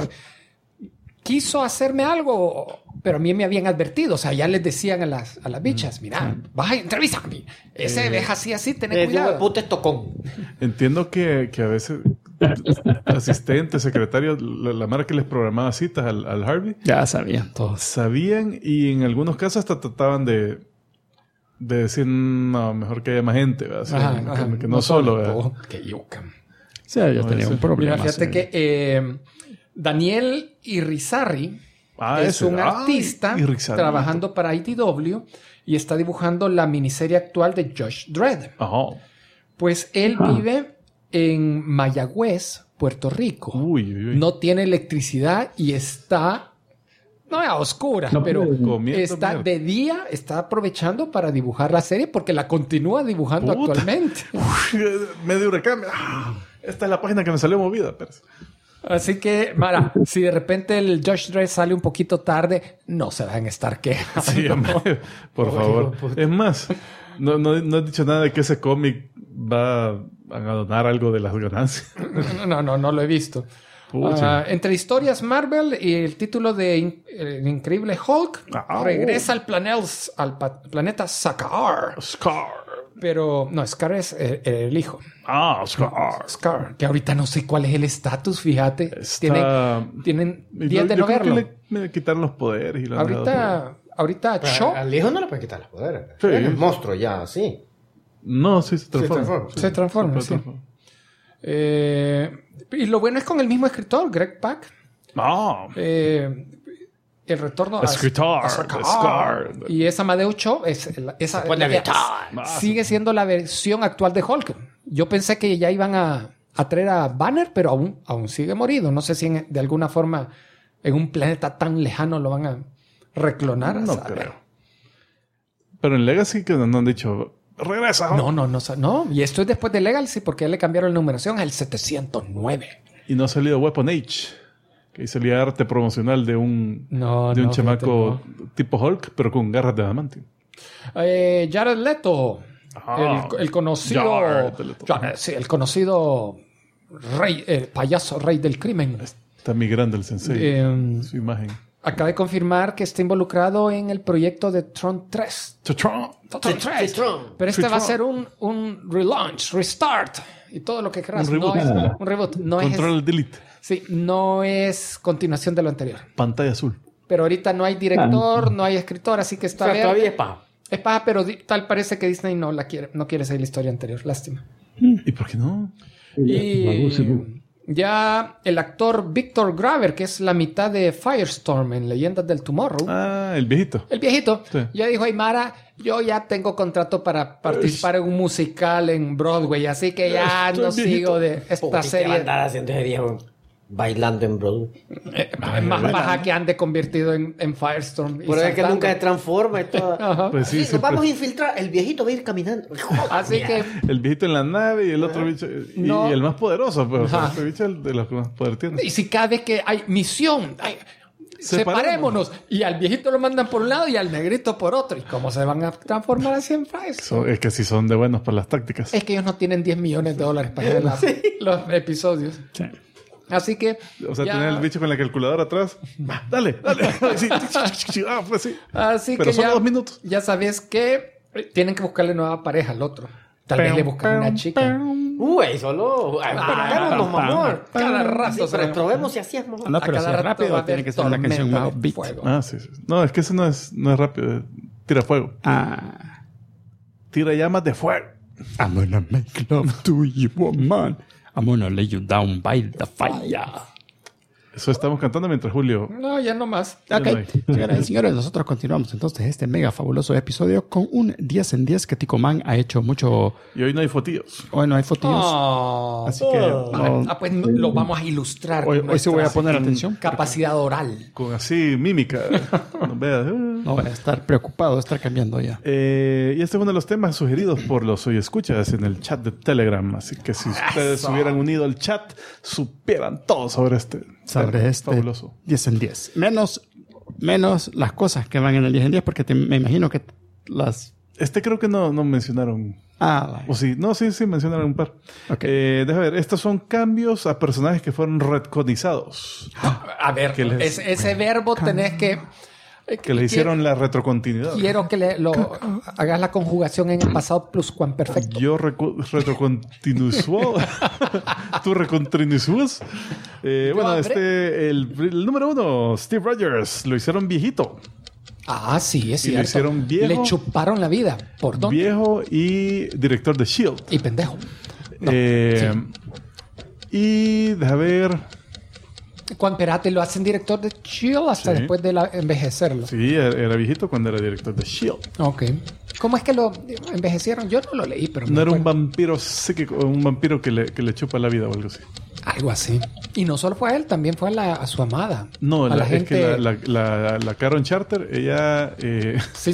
Quiso hacerme algo, pero a mí me habían advertido. O sea, ya les decían a las bichas, mira, vas a entrevistar a mí. Ese deja así, ten cuidado. Puta tocón. Entiendo que a veces asistentes, secretarios, la marca que les programaba citas al Harvey. Ya sabían todos. Sabían y en algunos casos hasta trataban de decir, no, mejor que haya más gente, ¿verdad? Que no solo. Que yuca. Sí, yo tenía un problema. Mira, fíjate que Daniel Irizarry es un artista trabajando para IDW y está dibujando la miniserie actual de Judge Dredd. Pues él vive en Mayagüez, Puerto Rico. No tiene electricidad y está... No a oscuras, pero está de día, está aprovechando para dibujar la serie porque la continúa dibujando actualmente. Medio huracán. Esta es la página que me salió movida. Así que, Mara, si de repente el Judge Dredd sale un poquito tarde, no se van a estar quejando. Sí, por favor. Es más, no he dicho nada de que ese cómic va a donar algo de las ganancias. No lo he visto. Entre historias Marvel y el título de El Increíble Hulk, regresa al planeta Sakaar. Pero, no, Scar es el hijo. Scar. Que ahorita no sé cuál es el estatus, fíjate. Tienen días de no verlo. Le quitaron los poderes. Y ahorita Shaw. Al hijo no le pueden quitar los poderes. Sí. Es el monstruo ya, sí. No, sí, se transforma. Se transforma, sí. Y lo bueno es con el mismo escritor, Greg Pak. el retorno a Scar. Y esa Amadeus Cho sigue siendo la versión actual de Hulk. Yo pensé que ya iban a traer a Banner, pero aún sigue morido. No sé si de alguna forma en un planeta tan lejano lo van a reclonar. No creo. Pero en Legacy que no han dicho regresa. No. Y esto es después de Legacy porque ya le cambiaron la numeración al 709. Y no ha salido Weapon Age. Que ahí salía arte promocional de un chamaco tipo Hulk, pero con garras de adamantium. Jared Leto. El conocido... el conocido rey, el payaso rey del crimen. Está migrando el sensei. Su imagen. Acaba de confirmar que está involucrado en el proyecto de Tron 3. Tron. Pero este va a ser un relaunch, restart y todo lo que quieras. Un reboot. Un reboot. Control delete. Sí, no es continuación de lo anterior. Pantalla azul. Pero ahorita no hay director, no hay escritor, así que está bien. Todavía es paja. Es paja, pero tal parece que Disney no quiere seguir la historia anterior. Lástima. ¿Y por qué no? Y ya el actor Victor Graver, que es la mitad de Firestorm en Leyendas del Tomorrow. Ah, el viejito. El viejito. Sí. Ya dijo Aymara, yo ya tengo contrato para participar en un musical en Broadway, así que ya no sigo de esta serie. ¿Qué va a andar haciendo ese viejo bailando en Broadway? Más baja que ande convertido en Firestorm. Pero es que nunca se transforma y todo. Pues sí, nos vamos a infiltrar. El viejito va a ir caminando. Así que... El viejito en la nave y el otro bicho. Y el más poderoso. Pues, este bicho es de los que más poder tiene. Y si cada vez que hay misión... Separémonos. Y al viejito lo mandan por un lado y al negrito por otro. ¿Y cómo se van a transformar así en Firestorm? Es que sí son de buenos para las tácticas. Es que ellos no tienen $10 millones para hacer los episodios. Sí. Así que... O sea, tener el bicho con la calculadora atrás. Dale. Sí. Pues sí. Así pero que son ya, 2 minutos. Ya sabes que tienen que buscarle nueva pareja al otro. Tal vez le buscan una chica. Solo... mamón. Cada rato. Pero probemos si así es, mamón. No, pero si cada es rato va rápido, a tiene haber que ser una canción tormenta más de beat. fuego. Sí. No, es que eso no es rápido. Tira fuego. Tira llamas de fuego. I'm gonna make love to you, woman. I'm gonna lay you down by the fire. Eso estamos cantando mientras Julio... No, ya no más. Ok, no hay. señoras y señores, nosotros continuamos entonces este mega fabuloso episodio con un 10 en 10 que Tico Man ha hecho mucho... Y hoy no hay fotillos. Hoy no hay fotillos. Así que... no, Pues lo vamos a ilustrar. hoy con sí voy a nuestra poner atención. capacidad oral. Con así mímica. No veas. No voy a estar preocupado de estar cambiando ya. Y este es uno de los temas sugeridos por los hoyescuchas en el chat de Telegram. Así que si ustedes se hubieran unido al chat, supieran todo sobre este fabuloso 10 en 10. Menos las cosas que van en el 10 en 10, porque me imagino que las... Creo que no mencionaron. Vale. O sí, no, sí mencionaron un par. Okay. Deja ver, estos son cambios a personajes que fueron retconizados. A ver, ese verbo tenés que le hicieron la retrocontinuidad. Quiero que hagas la conjugación en el pasado pluscuamperfecto. Yo retrocontinuo. Tú recontinuas. Bueno, el número 1, Steve Rogers, lo hicieron viejito. Ah, sí, es Y lo cierto. hicieron viejo. Le chuparon la vida. ¿Por dónde? Viejo y director de S.H.I.E.L.D. Y pendejo. Y deja ver. Juan Perate lo hacen director de S.H.I.E.L.D. hasta después de envejecerlo. Sí, era viejito cuando era director de S.H.I.E.L.D. Ok. ¿Cómo es que lo envejecieron? Yo no lo leí, pero... No era un vampiro psíquico, un vampiro que le chupa la vida o algo así. Algo así. Y no solo fue a él, también fue a su amada. No, a la gente... es que la Karen Charter, ella... Sí,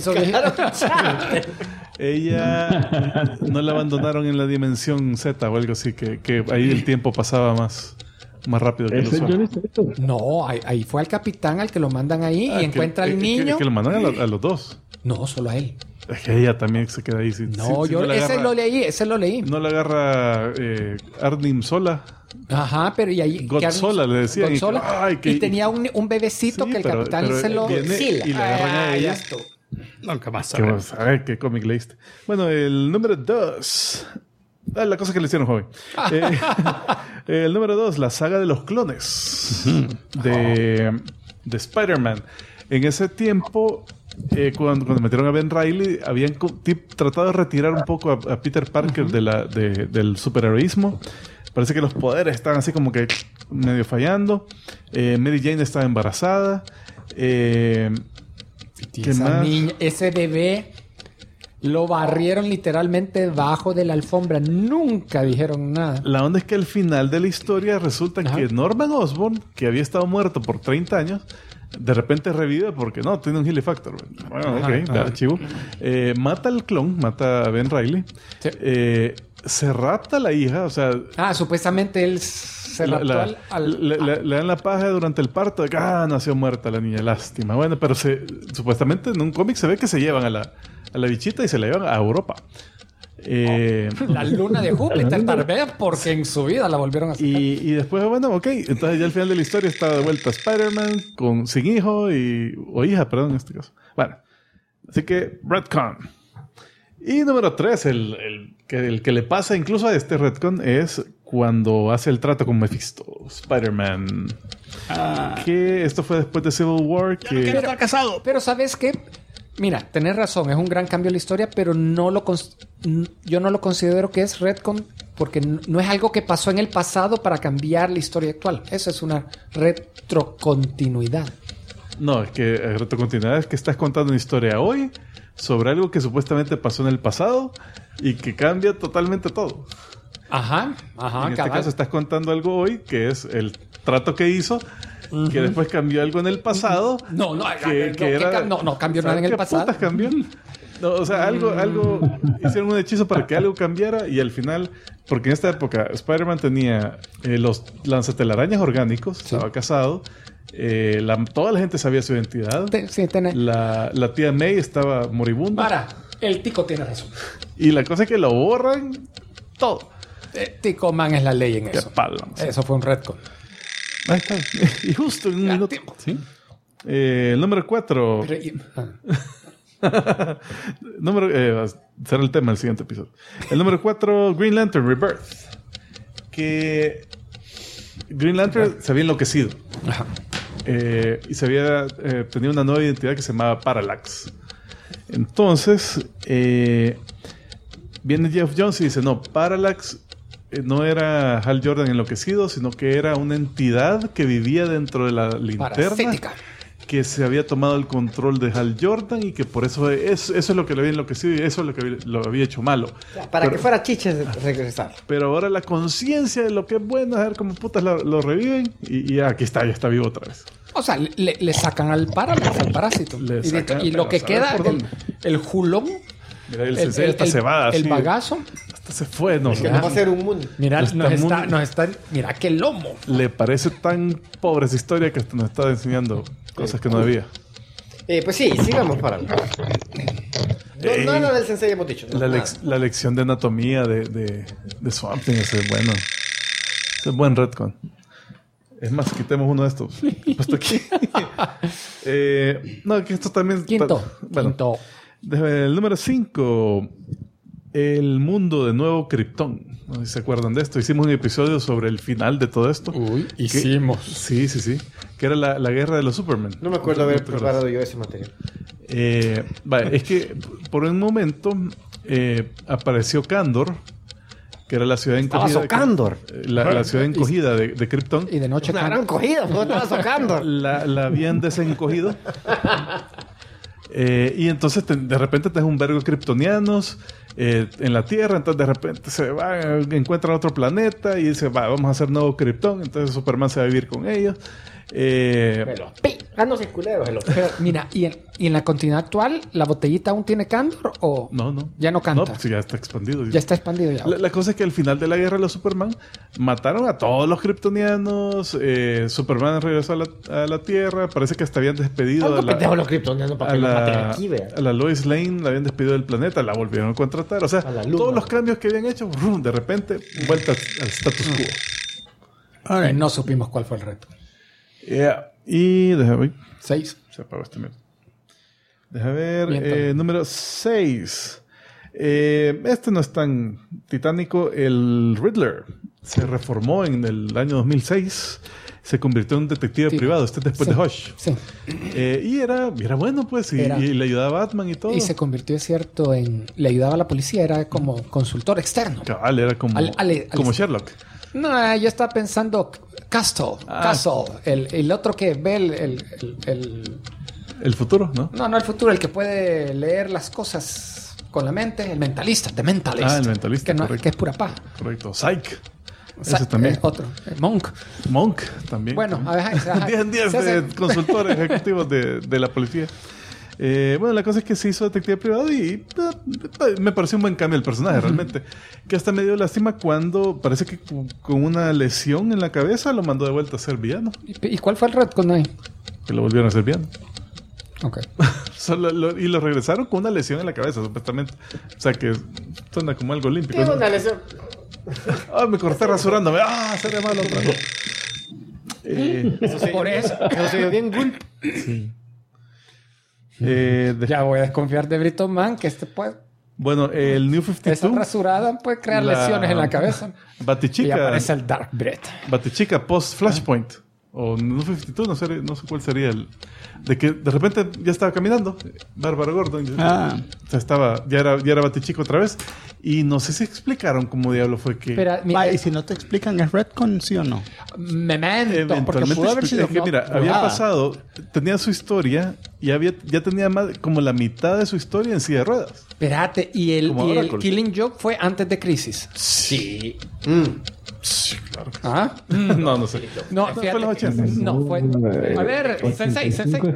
ella no la abandonaron en la dimensión Z o algo así, que ahí el tiempo pasaba más rápido que lo usual. No, ahí fue al capitán al que lo mandan ahí y encuentra al niño. Que lo mandan a los dos. No, solo a él. Es que ella también se queda ahí. Ese lo leí. No la agarra Arnim Sola. Ajá, pero y ahí... Godzilla le decían. Y tenía un bebecito que el capitán se lo... Y la agarran a ella. Nunca más. A ver qué cómic leíste. Bueno, el número 2... la cosa que le hicieron, joven. El número 2, la saga de los clones de Spider-Man. En ese tiempo, cuando metieron a Ben Reilly, habían tratado de retirar un poco a Peter Parker del superheroísmo. Parece que los poderes estaban así como que medio fallando. Mary Jane estaba embarazada. ¿Qué más? Ese bebé lo barrieron literalmente debajo de la alfombra. Nunca dijeron nada. La onda es que al final de la historia resulta que Norman Osborn, que había estado muerto por 30 años, de repente revive porque no, tiene un Healy Factor. Bueno, archivo. Mata al clon, mata a Ben Reilly. Sí. Se rapta a la hija, o sea... supuestamente él se raptó le dan la paja durante el parto de que nació muerta la niña, lástima. Bueno, pero supuestamente en un cómic se ve que se llevan a la bichita y se la llevan a Europa. La luna de Júpiter, tal vez, porque en su vida la volvieron a sacar. Y después, bueno, ok. Entonces ya al final de la historia está de vuelta Spider-Man sin hijo o hija, perdón, en este caso. Bueno, así que retcon. Y número 3, el que le pasa incluso a este retcon es cuando hace el trato con Mephisto, Spider-Man. Que esto fue después de Civil War. Que no quiero estar casado. Pero ¿sabes qué? Mira, tenés razón, es un gran cambio en la historia, pero yo no lo considero que es retcon porque no es algo que pasó en el pasado para cambiar la historia actual. Eso es una retrocontinuidad. No, es que retrocontinuidad es que estás contando una historia hoy sobre algo que supuestamente pasó en el pasado y que cambia totalmente todo. Ajá. En este caso estás contando algo hoy que es el trato que hizo, que después cambió algo en el pasado. No cambió nada en el pasado. ¿Qué putas cambió? No, o sea, algo hicieron un hechizo para que algo cambiara y al final, porque en esta época Spider-Man tenía los lanzatelarañas orgánicos, estaba casado, toda la gente sabía su identidad. La tía May estaba moribunda. El Tico tiene razón. Y la cosa es que lo borran todo. Tico Man es la ley en eso. Eso fue un retcon. Ahí está. Y justo en un minuto. ¿Sí? El número 4. Será el tema del siguiente episodio. El número 4, Green Lantern Rebirth. Que Green Lantern se había enloquecido. Ajá. Y se había tenido una nueva identidad que se llamaba Parallax. Entonces, viene Jeff Jones y dice: no, Parallax no era Hal Jordan enloquecido, sino que era una entidad que vivía dentro de la linterna. Parasítica. Que se había tomado el control de Hal Jordan y que por eso es lo que lo había enloquecido y eso es lo que lo había hecho malo. Que fuera chiche regresar. Pero ahora la conciencia de lo que es bueno es ver cómo putas lo reviven y aquí está, ya está vivo otra vez. O sea, le sacan al parásito. Y lo que queda, el julón. Mira, el sensei hasta se va. El bagazo. Hasta se fue. No, que no va a ser un mundo. Mira, mira qué lomo. Le parece tan pobre esa historia que hasta nos está enseñando cosas que no debía. Pues sí, sigamos para nada del sensei hemos dicho. La lección de anatomía de Swamp Thing ese es bueno. Ese es buen retcon. Es más, quitemos uno de estos. Puesto aquí. No, que esto también... Quinto. El número 5. El mundo de nuevo Krypton. No sé si se acuerdan de esto. Hicimos un episodio sobre el final de todo esto. Hicimos. Sí. Que era la guerra de los Superman. No me acuerdo haber preparado yo ese material. Es que por un momento apareció Kandor, que era la ciudad encogida. La ciudad encogida de Krypton. Y de noche una gran encogida, estaba socando. La habían desencogido. Y entonces de repente tenés un vergo de kryptonianos en la Tierra. Entonces de repente se van, encuentran otro planeta y dice, vamos a hacer nuevo Krypton. Entonces Superman se va a vivir con ellos. Dándose culeros. Pero mira, ¿y en la continuidad actual la botellita aún tiene Kandor o no? Ya no canta. No, pues ya está expandido. Ya está expandido ya. La cosa es que al final de la guerra de los Superman mataron a todos los kryptonianos. Superman regresó a la Tierra. Parece que hasta habían despedido a la Lois Lane, la habían despedido del planeta, la volvieron a contratar. O sea, todos los cambios que habían hecho, de repente vuelta al status quo. No supimos cuál fue el reto. Y déjame ver. 6. Se apagó este minuto. Déjame ver. Número 6. Este no es tan titánico. El Riddler se reformó en el año 2006. Se convirtió en un detective privado. Después de Hush. Sí. Y era bueno, pues. Y le ayudaba a Batman y todo. Y se convirtió, es cierto, le ayudaba a la policía. Era como consultor externo. Cabal, era como Sherlock. No, yo estaba pensando Castle. El otro que ve El futuro, ¿no? No, el futuro. El que puede leer las cosas con la mente. El mentalista. The Mentalist. El mentalista, correcto. Que es pura paja. Correcto. Psych. Ese también. Otro. Monk también. Bueno, a ver. 10 de consultor ejecutivos de la policía. Bueno, la cosa es que se hizo detective privado y me pareció un buen cambio el personaje, realmente. Que hasta me dio lástima cuando parece que con una lesión en la cabeza lo mandó de vuelta a ser villano. ¿Y cuál fue el retcon ahí? Que lo volvieron a ser villano. Ok. Y lo regresaron con una lesión en la cabeza, supuestamente. O sea que suena como algo olímpico. Tiene una lesión. Me corté rasurándome. Sería malo otra vez. Eso se dio bien gulp. Sí. Ya voy a desconfiar de Brito Man, que puede... Bueno, el New 52... Esa rasurada puede crear lesiones en la cabeza. Batichica. Y aparece el Dark Brett. Batichica post-Flashpoint. O New 52, no sé cuál sería el... De que de repente ya estaba caminando Bárbara Gordon. O sea, ya era Batichica otra vez. Y no sé si explicaron cómo diablo fue que... Pero, y si no te explican, ¿es retcon, sí o no? Memento, porque pudo haber sido... Es que mira, había pasado, tenía su historia y ya tenía más, como la mitad de su historia en silla de ruedas. Espérate, y el Killing Joke fue antes de Crisis. Sí. Sí, claro. ¿Ah? No sé. No, fíjate. Fue los 80. No, fue... A ver, Sensei.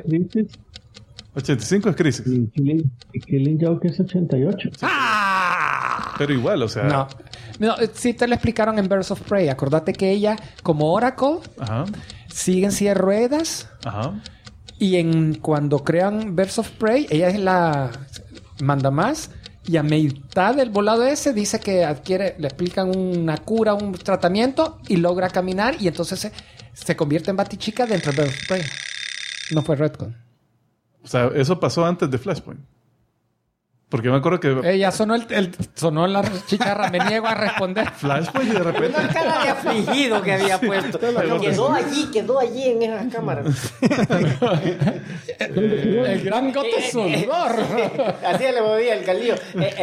85 es Crisis. Y Killing Joke es 88. Pero igual, o sea... No, sí te lo explicaron en Birds of Prey. Acordate que ella, como Oracle, sigue en silla de ruedas. Ajá. Y cuando crean Birds of Prey, ella es la mandamás. Y a mitad del volado ese dice que le explican una cura, un tratamiento y logra caminar. Y entonces se convierte en Batichica dentro de Birds of Prey. No fue retcon. O sea, eso pasó antes de Flashpoint. Porque me acuerdo que... Ella sonó la chicharra. Me niego a responder. Flashpoint y de repente... Una cara de afligido que había puesto. Quedó allí en esas cámaras. El gran gote sudor. Así le movía el caldillo.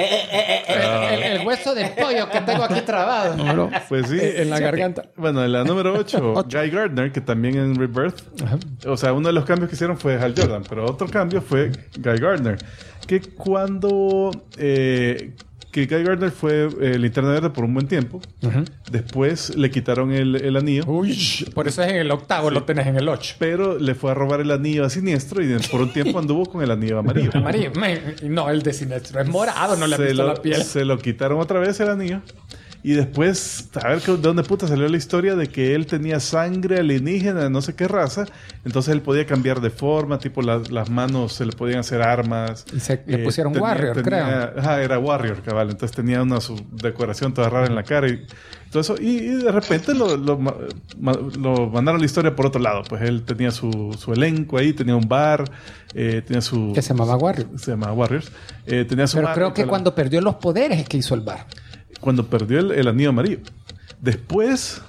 El hueso de pollo que tengo aquí trabado. Pues sí. En la garganta. Bueno, en la número 8, Guy Gardner, que también en Rebirth. O sea, uno de los cambios que hicieron fue Hal Jordan, pero otro cambio fue Guy Gardner. Que cuando... que Guy Gardner fue Linterna Verde por un buen tiempo. Después le quitaron el anillo. Uy, por eso es en el 8, lo tenés en el 8. Pero le fue a robar el anillo a Siniestro y por un tiempo anduvo con el anillo amarillo. No, el de Siniestro es morado, no le ha visto la piel. Se lo quitaron otra vez el anillo. Y después, a ver de dónde puta salió la historia de que él tenía sangre alienígena de no sé qué raza. Entonces él podía cambiar de forma, tipo las manos se le podían hacer armas. Y le pusieron Warrior, creo. Era Warrior, cabal. Entonces tenía su decoración toda rara en la cara y todo eso. Y de repente lo mandaron la historia por otro lado. Pues él tenía su elenco ahí, tenía un bar, tenía su... Que se llamaba Warrior. Se llamaba Warriors. Tenía su Pero bar, creo que cuando perdió los poderes es que hizo el bar. Cuando perdió el anillo amarillo. Después...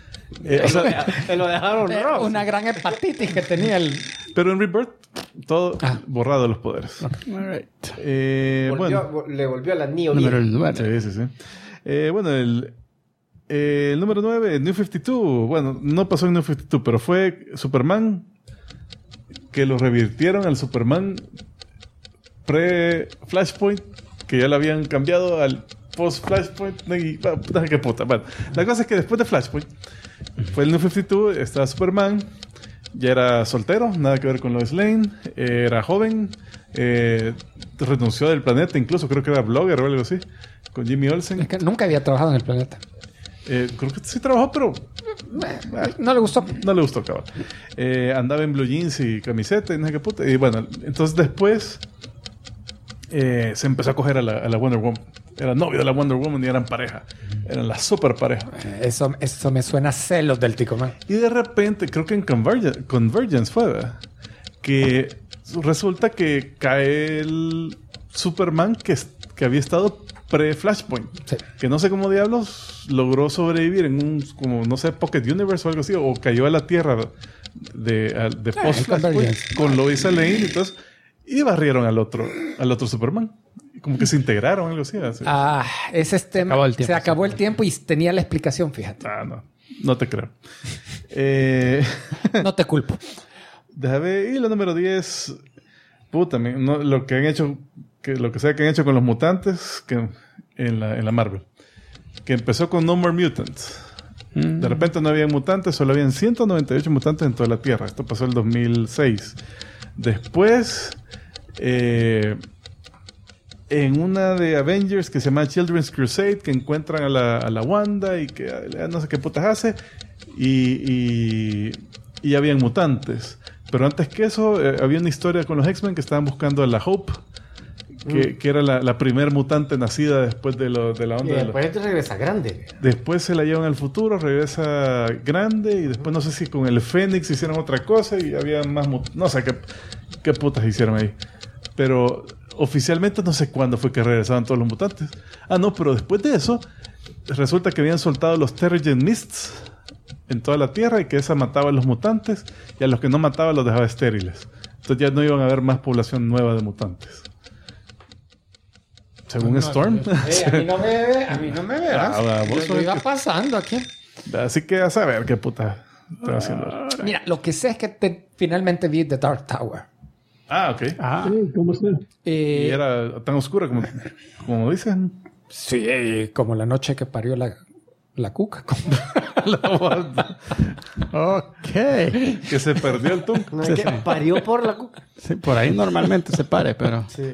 Se lo dejaron rojo. Una gran hepatitis que tenía el... Pero en Rebirth, todo borrado de los poderes. Okay. All right. Le volvió al anillo. Número 9. Sí. Bueno, el número 9, New 52. Bueno, no pasó en New 52, pero fue Superman, que lo revirtieron al Superman pre-Flashpoint, que ya lo habían cambiado al post-Flashpoint. Qué puta. Bueno, la cosa es que después de Flashpoint fue el New 52, estaba Superman, ya era soltero, nada que ver con Lois Lane, era joven, renunció del planeta, incluso creo que era blogger o algo así, con Jimmy Olsen. Es que nunca había trabajado en el planeta. Creo que sí trabajó, pero no le gustó. No le gustó, cabrón. Andaba en blue jeans y camiseta y no sé qué puta. Y bueno, entonces después se empezó a coger a la Wonder Woman. Era novio de la Wonder Woman y eran pareja. Eran la super pareja. Eso me suena a celos del Tico Man. Y de repente, creo que en Convergence fue, ¿verdad? Que resulta que cae el Superman que había estado pre-Flashpoint. Sí. Que no sé cómo diablos logró sobrevivir en un, como no sé, Pocket Universe o algo así. O cayó a la Tierra de post-Flashpoint con Lois Lane y todo eso. Y barrieron al otro Superman. como que se integraron, algo así. Se acabó el tiempo y tenía la explicación, fíjate. No te creo. No te culpo. Déjame. Y la número 10. Puta, lo que han hecho, lo que sea que han hecho con los mutantes en la Marvel. Que empezó con No More Mutants. De repente no había mutantes, solo habían 198 mutantes en toda la Tierra. Esto pasó en el 2006. Después, en una de Avengers que se llama Children's Crusade, que encuentran a la Wanda y que no sé qué putas hace, y habían mutantes. Pero antes que eso, había una historia con los X-Men que estaban buscando a la Hope, que era la primer mutante nacida después de la onda. Y después regresa grande. Después se la llevan al futuro, regresa grande, y después no sé si con el Fénix hicieron otra cosa y había más no sé qué putas hicieron ahí. Pero oficialmente no sé cuándo fue que regresaban todos los mutantes. No, pero después de eso resulta que habían soltado los Terrigen Mists en toda la Tierra y que esa mataba a los mutantes y a los que no mataba los dejaba estériles. Entonces ya no iban a haber más población nueva de mutantes. Según Storm. A mí no me verás. Yo iba pasando aquí. Así que a saber qué puta están haciendo. Mira, lo que sé es que finalmente vi The Dark Tower. Ok. Sí, ¿cómo está? Y era tan oscura como dicen. Sí, como la noche que parió la cuca. Ok. Que se perdió el tunk. No es que parió por la cuca. Sí, por ahí normalmente se pare, pero... Sí.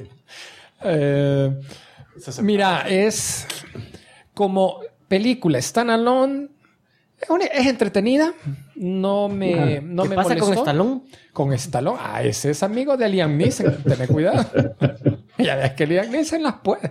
Mira, es como película standalone. Es entretenida. No me pasa molestó. con Stallone? Con Stallone. Ese es amigo de Liam Neeson. Ten cuidado. Ya ves que Liam Neeson las puede.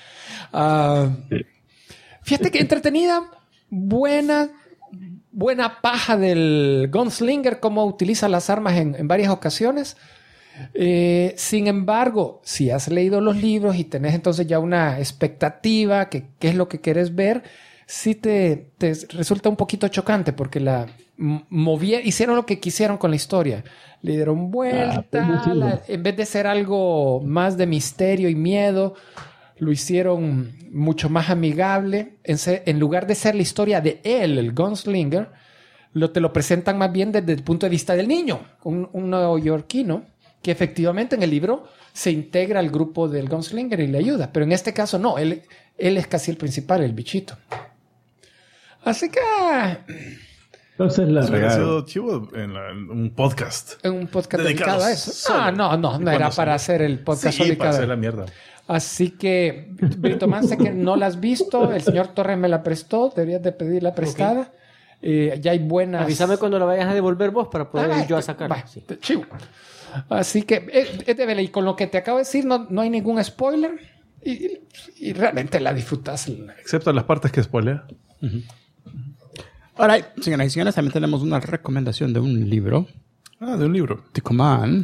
Fíjate que entretenida. Buena paja del Gunslinger. Cómo utiliza las armas en varias ocasiones. Sin embargo, si has leído los libros y tenés entonces ya una expectativa que qué es lo que quieres ver, sí te resulta un poquito chocante porque hicieron lo que quisieron con la historia. Le dieron vuelta, en vez de ser algo más de misterio y miedo, lo hicieron mucho más amigable. En lugar de ser la historia de él, el Gunslinger, te lo presentan más bien desde el punto de vista del niño, un neoyorquino, que efectivamente en el libro se integra al grupo del Gunslinger y le ayuda. Pero en este caso no, él es casi el principal, el bichito. Así que... Entonces la Habría sido chivo en un podcast. En un podcast dedicado a eso. No era para hacer el podcast Sí, dedicado. para hacer la mierda. Así que, Brito Man, sé que no la has visto. El señor Torres me la prestó. Deberías de pedirla prestada. Ya hay buenas... Avísame cuando la vayas a devolver vos para poder ir yo a sacarla. Sí. Chivo. Así que es de verla. Y con lo que te acabo de decir, no hay ningún spoiler. Y realmente la disfrutas. Excepto las partes que spoilea. Ahora, señoras y señores, también tenemos una recomendación de un libro. De un libro. The Command.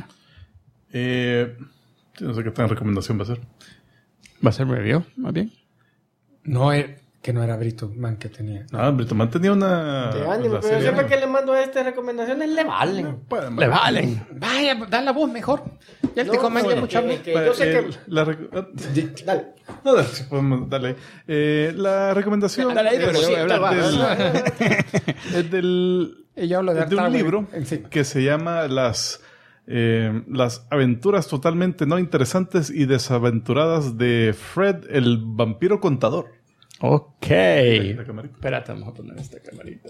No sé qué tan recomendación va a ser. ¿Va a ser review, más bien? No, que no era Brito Man que tenía. No. Brito Man tenía una... De ánimo, pero siempre que le mando a estas recomendaciones le valen. Le valen. Vaya, da la voz mejor. Ya el No, Te Command bueno, ya mucho habla. yo sé que... Dale. Dale. No, dale, si podemos darle. La recomendación... Dale ahí, pero yo voy a hablar es del... Y yo hablo de de un Artaud, libro encima. que se llama Las aventuras totalmente no interesantes y desaventuradas de Fred, el vampiro contador. Ok. La camarita. Espérate, vamos a poner esta camarita.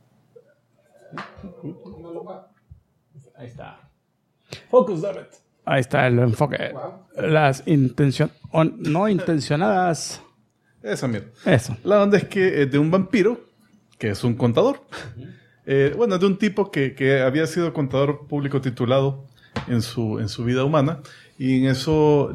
Ahí está. Focus, damn it. Ahí está el enfoque. Las no intencionadas. Esa mierda. Eso. La onda es que de un vampiro, que es un contador. De un tipo que había sido contador público titulado en su vida humana. Y en eso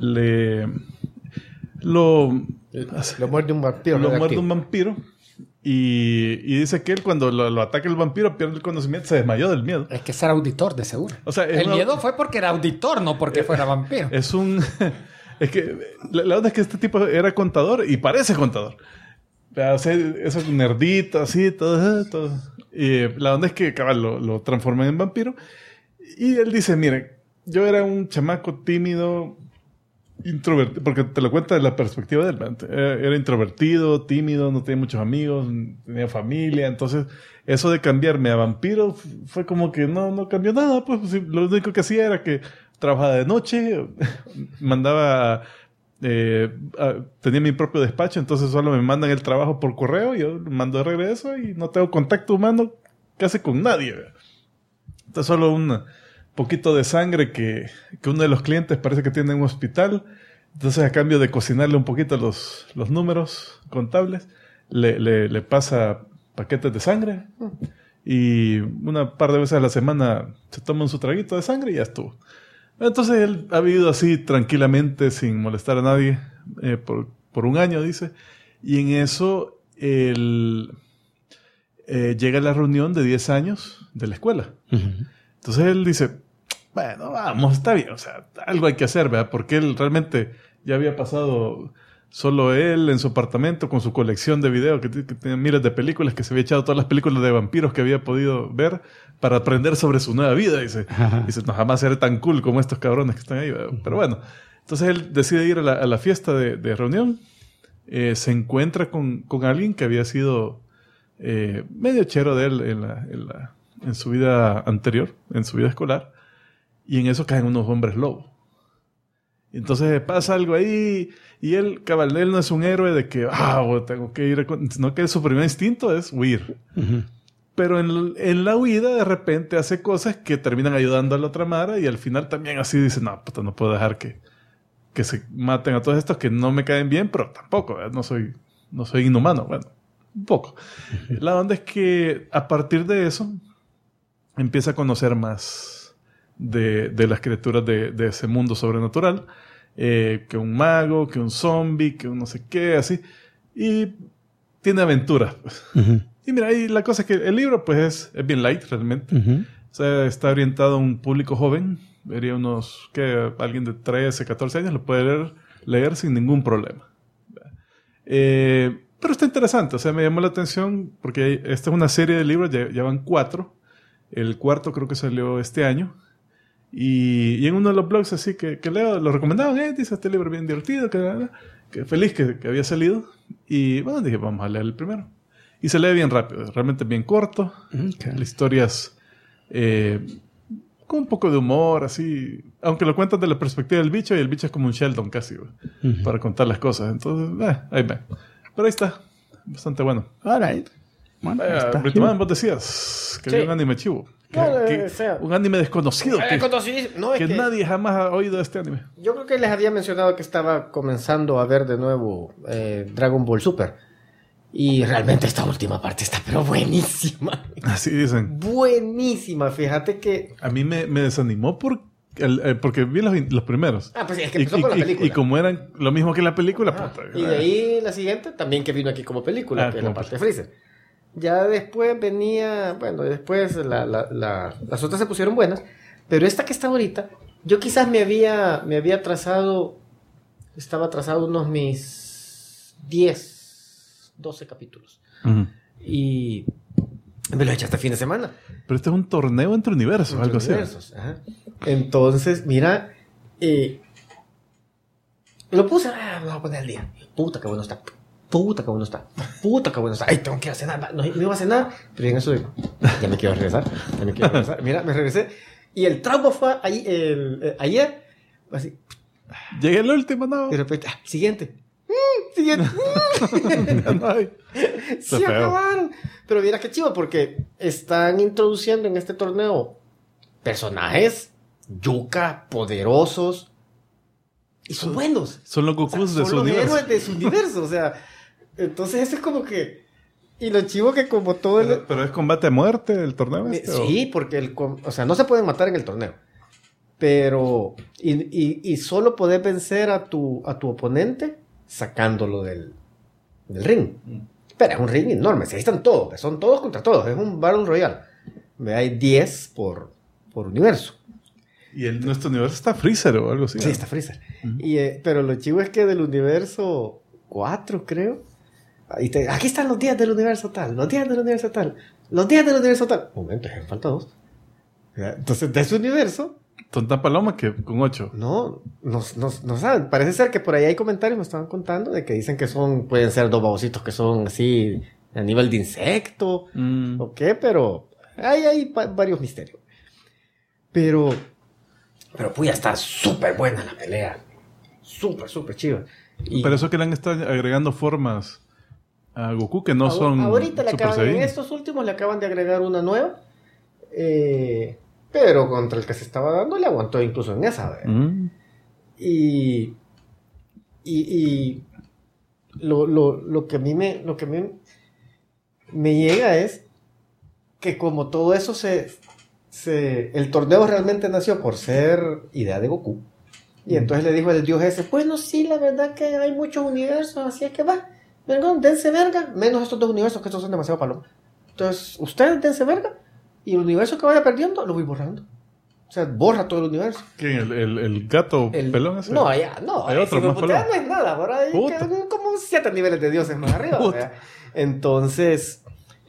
lo muerde un vampiro. Lo muerde un vampiro. Y dice que él cuando lo ataca el vampiro pierde el conocimiento, se desmayó del miedo. Es que ser auditor, de seguro. O sea, el miedo fue porque era auditor, no porque fuera vampiro. Es que la onda es que este tipo era contador y parece contador. O sea, esos nerditos así, todo. Y la onda es que cabal lo transforman en vampiro. Y él dice, mire, yo era un chamaco tímido introvertido, porque te lo cuenta de la perspectiva de él. Era introvertido, tímido, no tenía muchos amigos, tenía familia. Entonces, eso de cambiarme a vampiro fue como que no cambió nada. Pues lo único que hacía era que trabajaba de noche, mandaba... tenía mi propio despacho, entonces solo me mandan el trabajo por correo, yo lo mando de regreso y no tengo contacto humano casi con nadie. Entonces solo un poquito de sangre que uno de los clientes parece que tiene en un hospital, entonces a cambio de cocinarle un poquito los números contables, le pasa paquetes de sangre y una par de veces a la semana se toma su traguito de sangre y ya estuvo. Entonces él ha vivido así tranquilamente, sin molestar a nadie, por un año, dice. Y en eso él llega a la reunión de 10 años de la escuela. Uh-huh. Entonces él dice, bueno, vamos, está bien. O sea, algo hay que hacer, ¿verdad? Porque él realmente ya había pasado solo él en su apartamento con su colección de videos, que tenía miles de películas, que se había echado todas las películas de vampiros que había podido ver para aprender sobre su nueva vida. Dice, no, jamás seré tan cool como estos cabrones que están ahí. Pero bueno, entonces él decide ir a la fiesta de reunión. Se encuentra con alguien que había sido medio chero de él en su vida anterior, en su vida escolar. Y en eso caen unos hombres lobo. Entonces pasa algo ahí y él no es un héroe de que tengo que ir, sino que su primer instinto es huir. Uh-huh. Pero en la huida de repente hace cosas que terminan ayudando a la otra mara y al final también así dice, no puedo dejar que se maten a todos estos que no me caen bien, pero tampoco, no soy inhumano. Bueno, un poco. Uh-huh. La onda es que a partir de eso empieza a conocer más de las criaturas de ese mundo sobrenatural, que un mago, que un zombie, que un no sé qué, así. Y tiene aventuras. Uh-huh. Y mira, y la cosa es que el libro pues es bien light realmente. Uh-huh. O sea, está orientado a un público joven. Vería alguien de 13, 14 años lo puede leer sin ningún problema. Pero está interesante. O sea, me llamó la atención porque esta es una serie de libros, ya van 4. El cuarto creo que salió este año. Y en uno de los blogs así que leo, lo recomendaban, dice este libro bien divertido, que feliz que había salido. Y bueno, dije, vamos a leer el primero. Y se lee bien rápido, realmente bien corto. Okay. La historia es con un poco de humor, así. Aunque lo cuentan de la perspectiva del bicho, y el bicho es como un Sheldon casi, uh-huh, para contar las cosas. Entonces, ahí ven. Pero ahí está, bastante bueno. All right. Bueno, Britomán, vos decías que había un anime chivo. Un anime desconocido. Que nadie jamás ha oído de este anime. Yo creo que les había mencionado que estaba comenzando a ver de nuevo Dragon Ball Super. Y realmente esta última parte está pero buenísima. Así dicen. Buenísima. Fíjate que... A mí me desanimó porque vi los primeros. Pues es que empezó con la película. Y como eran lo mismo que la película... Puta, y de ahí la siguiente también que vino aquí como película, que es la parte de Freezer. Ya después venía... Bueno, después las otras se pusieron buenas. Pero esta que está ahorita... Yo quizás me había atrasado... Estaba atrasado unos mis 12 capítulos. Uh-huh. Y me lo he hecho hasta fin de semana. Pero este es un torneo entre universos, algo así. Ajá. Entonces, mira, lo puse, me voy a poner al día. Puta que bueno está. Ay, tengo que ir a cenar. No iba a cenar, pero en eso digo, ya me quiero regresar. Mira, me regresé. Y el trauma fue ayer, así. Llegué al último, ¿no? De repente, siguiente. Se acabaron. Pero mira qué chivo, porque están introduciendo en este torneo personajes yuca, poderosos, y son buenos. Son los Gokus de su universo. Son los héroes de su universo. O sea, entonces eso es como que... Y lo chivo que como todo... ¿Pero es combate a muerte el torneo? Sí, porque no se pueden matar en el torneo. Pero... Y solo podés vencer a tu oponente sacándolo del ring. Pero es un ring enorme. Ahí están todos. Son todos contra todos. Es un Battle Royale. Hay 10 por universo. Y en nuestro universo está Freezer o algo así. Sí, está Freezer. Uh-huh. Pero lo chivo es que del universo 4, creo. Aquí están los días del universo tal. Los días del universo tal. Los días del universo tal. Momento, me faltan 2. Entonces, de ese universo Son tan paloma que con 8. No saben. Parece ser que por ahí hay comentarios, me estaban contando, de que dicen que pueden ser 2 babositos que son así a nivel de insecto, o qué, pero hay varios misterios. Pero puya, está súper buena la pelea. Súper chiva. Pero eso que le han estado agregando formas a Goku que no son ahorita en estos últimos le acaban de agregar una nueva. Pero contra el que se estaba dando le aguantó incluso en esa. Y lo que a mí me llega es que como todo eso el torneo realmente nació por ser idea de Goku. Y entonces le dijo el dios ese, bueno, sí, la verdad que hay muchos universos, así es que va, venga, dense verga, menos estos 2 universos, que estos son demasiado palomas. Entonces, ustedes dense verga, y el universo que vaya perdiendo, lo voy borrando. O sea, borra todo el universo. ¿Quién? ¿El gato pelón ese? No, hay otro más pelón. No es nada, ¿verdad? Hay como 7 niveles de dioses más arriba. Entonces,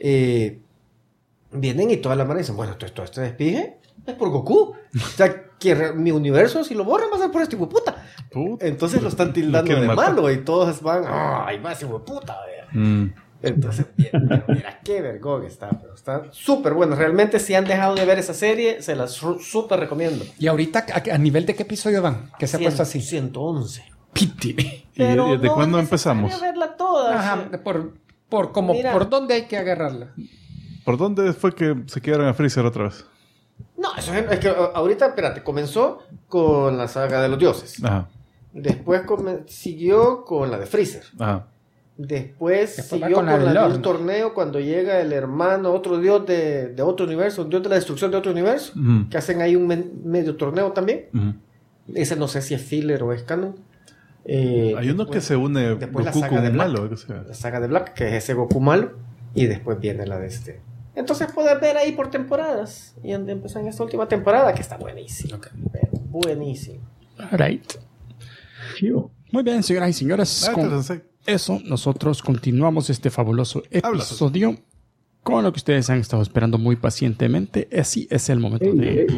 vienen y toda la mano dicen, bueno, todo este despige es por Goku. O sea, que mi universo, si lo borran, va a ser por este hijueputa. Entonces lo están tildando de malo y todos van, ¡ay, más hijueputa! Entonces, mira qué vergón está, pero está súper bueno. Realmente, si han dejado de ver esa serie, se la súper recomiendo. ¿Y ahorita a nivel de qué episodio van? ¿Que se ha puesto así? 111. Piti. ¿Y de cuándo empezamos? Voy a verla toda. Ajá, ¿por dónde hay que agarrarla? ¿Por dónde fue que se quedaron a Freezer otra vez? No, eso es que ahorita, espérate, comenzó con la saga de los dioses. Ajá. Después siguió con la de Freezer. Ajá. Después siguió con la de un torneo cuando llega el hermano, otro dios de otro universo, un dios de la destrucción de otro universo, que hacen ahí un medio torneo también. Ese no sé si es filler o es canon. Hay uno que se une Goku con un malo. La saga de Black, que es ese Goku malo, y después viene la de este. Entonces puedes ver ahí por temporadas, y empiezan esta última temporada que está buenísima. Okay. Buenísimo. All right. Chivo. Muy bien, señoras y señores. Eso, nosotros continuamos este fabuloso episodio con lo que ustedes han estado esperando muy pacientemente. Así es el momento de...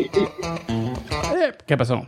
¿Qué pasó?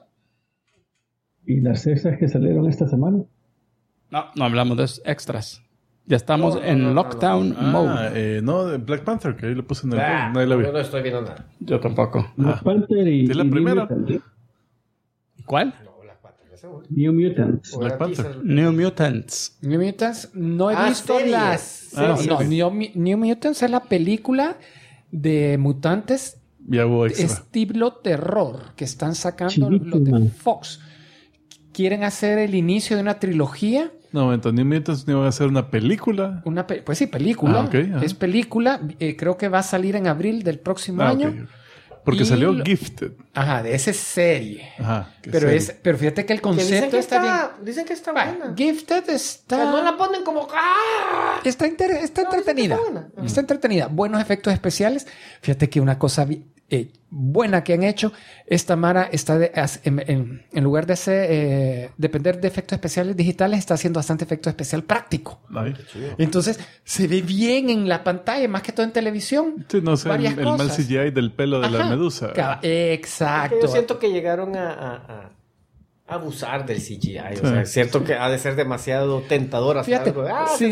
¿Y las extras que salieron esta semana? No hablamos de extras. Ya estamos en lockdown mode. No, de Black Panther, que ahí lo puse en el... Nadie lo vio. Yo no estoy viendo nada. Yo tampoco. Black Panther y... ¿Es la primera? ¿Cuál? New Mutants. Black Panther. New Mutants. New Mutants, no he visto las... New Mutants es la película de mutantes estilo terror que están sacando los de Fox. ¿Quieren hacer el inicio de una trilogía? No, entonces New Mutants no va a hacer una película. Pues sí, película. Es película. Creo que va a salir en abril del próximo año. Okay. Porque salió Gifted. Ajá, de esa serie. Ajá. Pero fíjate que el concepto está bien. Dicen que está buena. Gifted está... Pero no la ponen como... Está entretenida. Está entretenida. Buenos efectos especiales. Fíjate que una cosa buena que han hecho, esta Mara está en lugar de depender de efectos especiales digitales, está haciendo bastante efecto especial práctico. Ay, entonces se ve bien en la pantalla, más que todo en televisión. Sí, no sé, el mal CGI del pelo de la medusa. Exacto. Yo siento que llegaron a abusar del CGI. Sí. O sea, es cierto que ha de ser demasiado tentador hacer algo.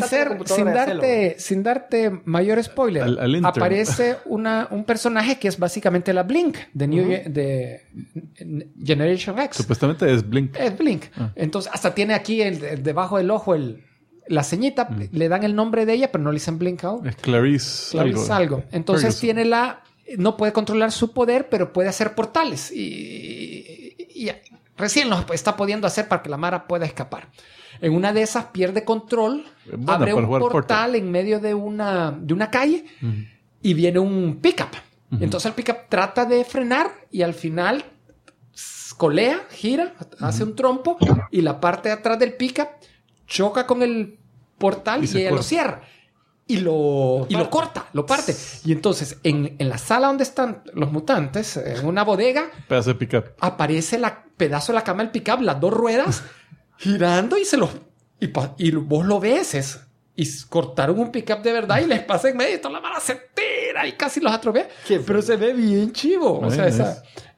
Sin darte mayor spoiler, aparece un personaje que es básicamente la Blink de Generation X. Supuestamente es Blink. Es Blink. Entonces, hasta tiene aquí debajo del ojo la ceñita. Le dan el nombre de ella, pero no le dicen Blink aún. Es Clarice algo. Entonces tiene no puede controlar su poder, pero puede hacer portales. Y recién lo está pudiendo hacer para que la Mara pueda escapar. En una de esas pierde control, abre un portal en medio de una calle y viene un pickup. Entonces el pickup trata de frenar y al final colea, gira, hace un trompo y la parte de atrás del pickup choca con el portal y ella lo cierra. Y lo corta, lo parte. Y entonces, en la sala donde están los mutantes, en una bodega, pedazo de pickup, aparece el pedazo de la cama del pickup, las 2 ruedas, girando y vos lo ves. Y cortaron un pickup de verdad y les pasa en medio y toda la mala se tira y casi los atropella. Pero se ve bien chivo. O sea,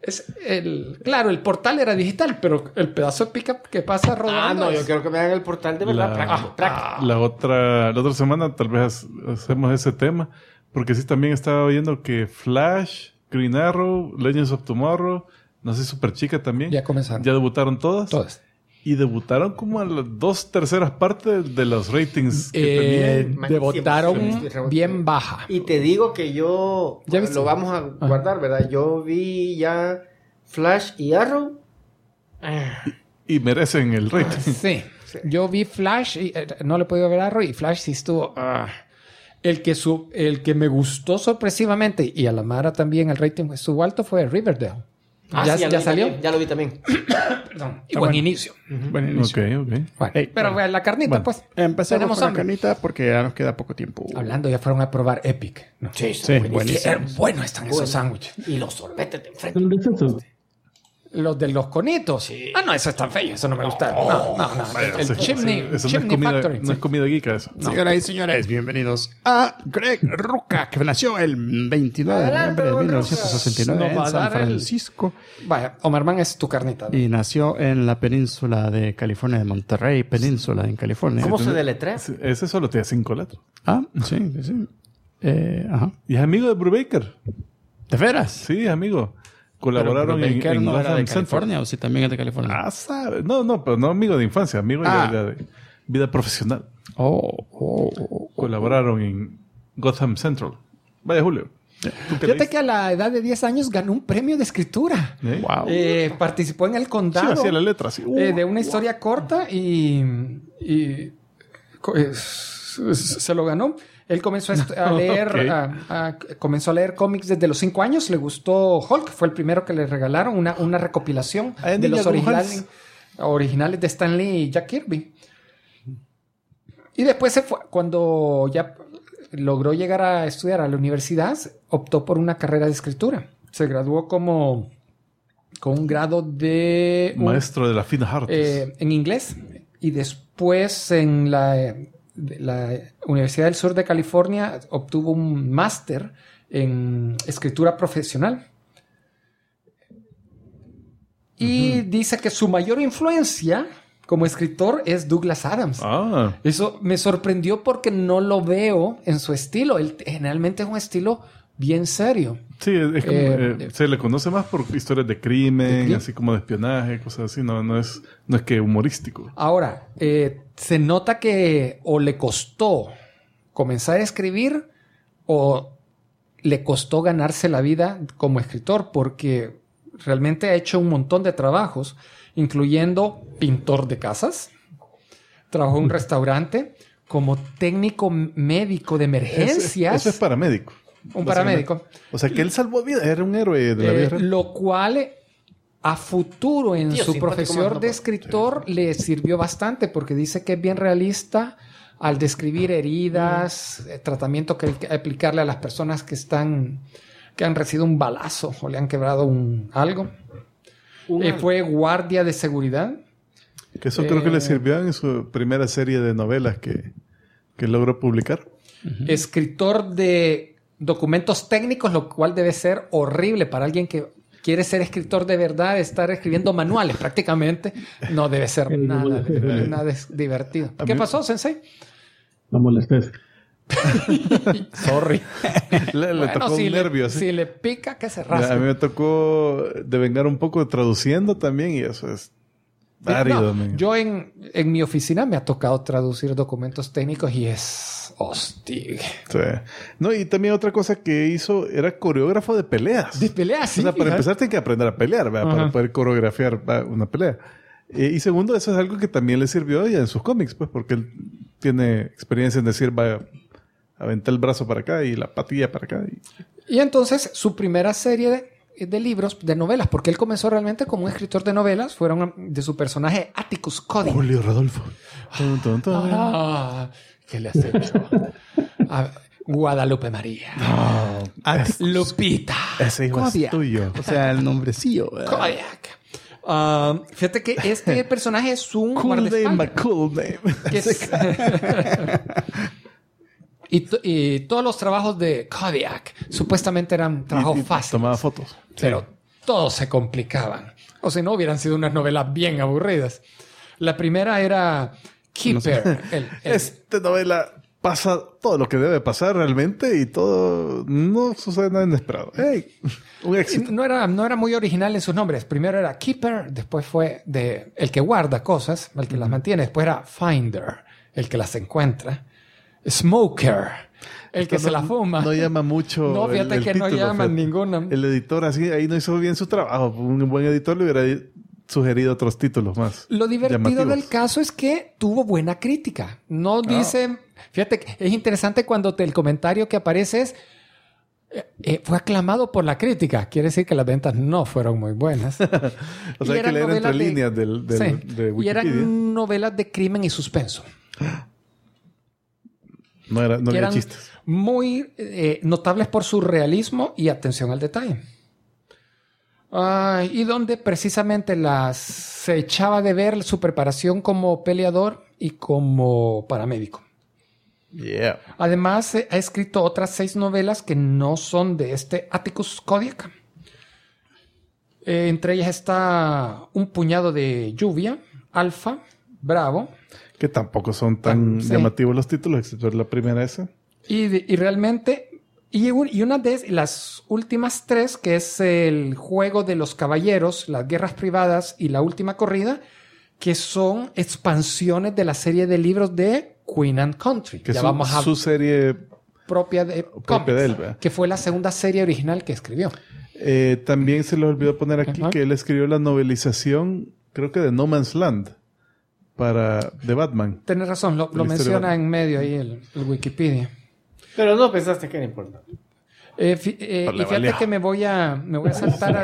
Claro, el portal era digital, pero el pedazo de pickup que pasa rodando. yo quiero que me hagan el portal de verdad práctico. La otra semana tal vez hacemos ese tema, porque sí también estaba viendo que Flash, Green Arrow, Legends of Tomorrow, no sé, Super Chica también. Ya comenzaron. Ya debutaron todas. Todas. Y debutaron como a las 2/3 partes de los ratings que tenían. Debutaron bien baja. Y te digo que yo ¿Ya viste? lo vamos a guardar, ¿verdad? Yo vi ya Flash y Arrow. Y merecen el rating. Sí. Yo vi Flash y no le he podido ver Arrow y Flash sí estuvo... El que me gustó sorpresivamente y a la Mara también el rating estuvo alto fue Riverdale. Ya ya salió. También, ya lo vi también. Perdón. Y buen inicio. Buen inicio. Ok. Bueno, Hey, pero bueno. la carnita, Bueno, pues. Empecemos Tenemos con la hambre. carnita porque ya nos queda poco tiempo. Hablando, ya fueron a probar Epic. ¿no? Sí, Sí, Qué buenísimo. bueno están esos sándwiches. Y los sorbetes de enfrente. ¿Dónde es eso? Los de los conitos. Ah, no, eso es tan feo. Eso no me gusta. No. El Chimney, Eso Chimney no Factory. es comida geeka eso. Señoras y señores, bienvenidos a Greg Rucka, que nació el 29 de Adelante, noviembre de don 1969 Nos va a en San dar Francisco Vaya, Omarman es tu carnita. y nació en la península de California, de Monterrey, península en California. ¿Cómo se deletrea? Ese solo tiene 5 letras. Ah, sí. Ajá. Y es amigo de Brubaker. ¿De veras? Sí, amigo. Colaboraron Pero Baker en no era de Gotham Central. California o si también es de California. Ah, sabe. No, pero no amigo de infancia, amigo de vida profesional. Colaboraron en Gotham Central. Vaya, Julio. ¿Tú qué Fíjate leíste? que a la edad de 10 años ganó un premio de escritura. ¿Eh? Wow. Participó en el Sí, condado hacía la letra así. de una historia corta y se lo ganó. Él comenzó a leer, Ok. comenzó a leer cómics desde los 5 años. Le gustó Hulk, fue el primero que le regalaron una recopilación Ah, de los niña con originales de Stan Lee y Jack Kirby. Y después se fue, cuando ya logró llegar a estudiar a la universidad, optó por una carrera de escritura. Se graduó con un grado de Maestro de la fina artes. en inglés y después en la Universidad del Sur de California obtuvo un máster en escritura profesional. Y dice que su mayor influencia como escritor es Douglas Adams. Eso me sorprendió porque no lo veo en su estilo. Él generalmente es un estilo bien serio. Sí, es como, se le conoce más por historias de crimen, así como de espionaje, cosas así. No es que humorístico. Ahora, se nota que o le costó comenzar a escribir o le costó ganarse la vida como escritor, porque realmente ha hecho un montón de trabajos, incluyendo pintor de casas, trabajó en un restaurante como técnico médico de emergencias. Eso es paramédico. Un paramédico. O sea, que él salvó vidas, era un héroe de la vida real. Lo cual a futuro en su profesión de escritor le sirvió bastante porque dice que es bien realista al describir heridas, tratamiento que hay que aplicarle a las personas que han recibido un balazo o le han quebrado algo. Fue guardia de seguridad. Que eso creo que le sirvió en su primera serie de novelas que logró publicar. Escritor de documentos técnicos, lo cual debe ser horrible para alguien que quiere ser escritor de verdad, estar escribiendo manuales prácticamente. No debe ser nada divertido. ¿Qué pasó, Sensei? No molestes. Sorry. Le tocó un nervio así. Si le pica, que se A rasque. mí me tocó devengar un poco traduciendo también y eso es árido. Yo en mi oficina me ha tocado traducir documentos técnicos y es hostia. Sí. No, y también otra cosa que hizo era coreógrafo de peleas. De peleas, sí. O sea, para empezar tienes que aprender a pelear, ¿verdad? Para poder coreografiar una pelea. Y segundo, eso es algo que también le sirvió ya en sus cómics, pues, porque él tiene experiencia en decir, vaya, aventé el brazo para acá y la patilla para acá. Y entonces su primera serie de libros, de novelas, porque él comenzó realmente como un escritor de novelas, fueron de su personaje Atticus Cody. Julio Rodolfo. ¿Qué le has hecho? A Guadalupe María. Lupita. Ese hijo Kodiak. es tuyo. O sea, el nombrecillo. Kodiak. Fíjate que este personaje es un Cool name, guardaespaldas. my cool name. Que es- y todos los trabajos de Kodiak supuestamente eran trabajos fáciles. Tomaba fotos. Pero todos se complicaban. O si no, hubieran sido unas novelas bien aburridas. La primera era Keeper. Esta novela pasa todo lo que debe pasar realmente y todo... No sucede nada inesperado. ¡Hey! Un éxito. No era muy original en sus nombres. Primero era Keeper, después fue de el que guarda cosas, el que las mantiene. Después era Finder, el que las encuentra. Smoker, el que se la fuma. No llama mucho. No, fíjate que no llama ninguna. El editor así, ahí no hizo bien su trabajo. Un buen editor le hubiera sugerido otros títulos más. Lo divertido llamativos del caso es que tuvo buena crítica. No dice... Fíjate, es interesante cuando el comentario que aparece es... fue aclamado por la crítica. Quiere decir que las ventas no fueron muy buenas. O sea, hay que leer entre líneas de Wikipedia. Y eran novelas de crimen y suspenso. No había chistes. Muy notables por su realismo y atención al detalle. Y donde precisamente se echaba de ver su preparación como peleador y como paramédico. Yeah. Además, ha escrito otras 6 novelas que no son de este Atticus Kodiak. Entre ellas está Un puñado de lluvia, Alfa, Bravo. Que tampoco son tan llamativos los títulos, excepto la primera esa. Y realmente... Y una de las últimas 3, que es el Juego de los Caballeros, Las Guerras Privadas y La Última Corrida, que son expansiones de la serie de libros de Queen and Country. Que es su serie propia de él, ¿verdad? Que fue la segunda serie original que escribió. También se le olvidó poner aquí que él escribió la novelización, creo que de No Man's Land, de Batman. Tienes razón, lo menciona en medio ahí el Wikipedia. Pero no pensaste que era importante. Y fíjate que me voy a saltar a